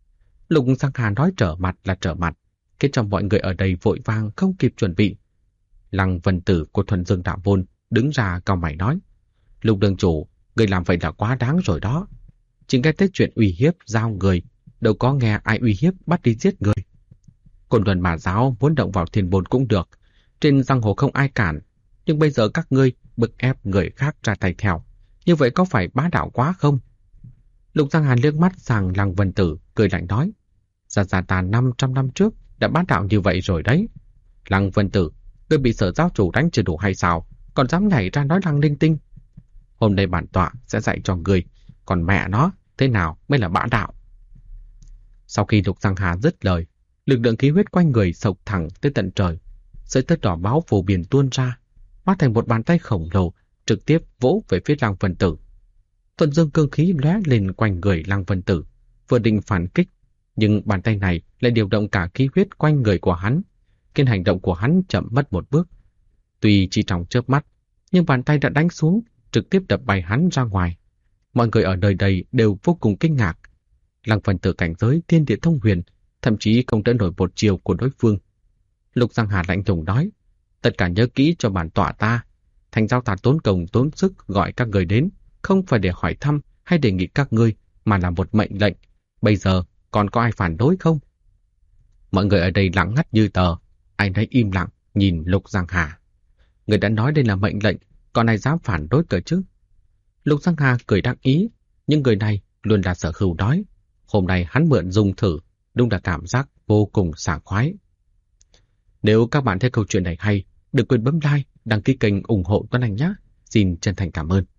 Lục Giang Hà nói trở mặt là trở mặt, khiến cho mọi người ở đây vội vàng không kịp chuẩn bị. Lăng Vân Tử của Thuần Dương Đạo Môn đứng ra cau mày nói: Lục đường chủ, người làm vậy là quá đáng rồi đó. Chỉ nghe tới chuyện uy hiếp giao người, đâu có nghe ai uy hiếp bắt đi giết người. Côn Luân Mà Giáo muốn động vào Thiên Môn cũng được, trên giang hồ không ai cản, nhưng bây giờ các ngươi bức ép người khác ra tay theo, như vậy có phải bá đạo quá không? Lục Giang Hàn liếc mắt sang Lăng Vân Tử, cười lạnh nói: Gia ta 500 năm trước đã bá đạo như vậy rồi đấy. Lăng Vân Tử, ngươi bị Sở giáo chủ đánh chưa đủ hay sao, còn dám nhảy ra nói lăng linh tinh? Hôm nay bản tọa sẽ dạy cho ngươi, còn mẹ nó, thế nào mới là bá đạo? Sau khi Lục Giang Hà dứt lời, lực lượng khí huyết quanh người sộc thẳng tới tận trời, sợi tơ đỏ máu phù biển tuôn ra, hóa thành một bàn tay khổng lồ, trực tiếp vỗ về phía Lăng Vân Tử. Thuần dương cương khí lóe lên quanh người Lăng Vân Tử, vừa định phản kích, nhưng bàn tay này lại điều động cả khí huyết quanh người của hắn, khiến hành động của hắn chậm mất một bước. Tuy chỉ trong chớp mắt, nhưng bàn tay đã đánh xuống, trực tiếp đập bay hắn ra ngoài. Mọi người ở nơi đây đều vô cùng kinh ngạc. Lăng Vân Tử cảnh giới thiên địa thông huyền, thậm chí không đỡ nổi một chiều của đối phương. Lục Giang Hà lạnh lùng nói: Tất cả nhớ kỹ cho bản tọa ta. Thành Giao ta tốn công tốn sức gọi các người đến, không phải để hỏi thăm hay đề nghị các ngươi, mà là một mệnh lệnh. Bây giờ còn có ai phản đối không? Mọi người ở đây lặng ngắt như tờ, ai nấy im lặng nhìn Lục Giang Hà. Người đã nói đây là mệnh lệnh, còn ai dám phản đối cơ chứ? Lục Giang Hà cười đắc ý, nhưng người này luôn là Sở Hưu nói. Hôm nay hắn mượn dùng thử, đúng là cảm giác vô cùng sảng khoái. Nếu các bạn thấy câu chuyện này hay, đừng quên bấm like, đăng ký kênh ủng hộ Tuấn Anh nhé. Xin chân thành cảm ơn.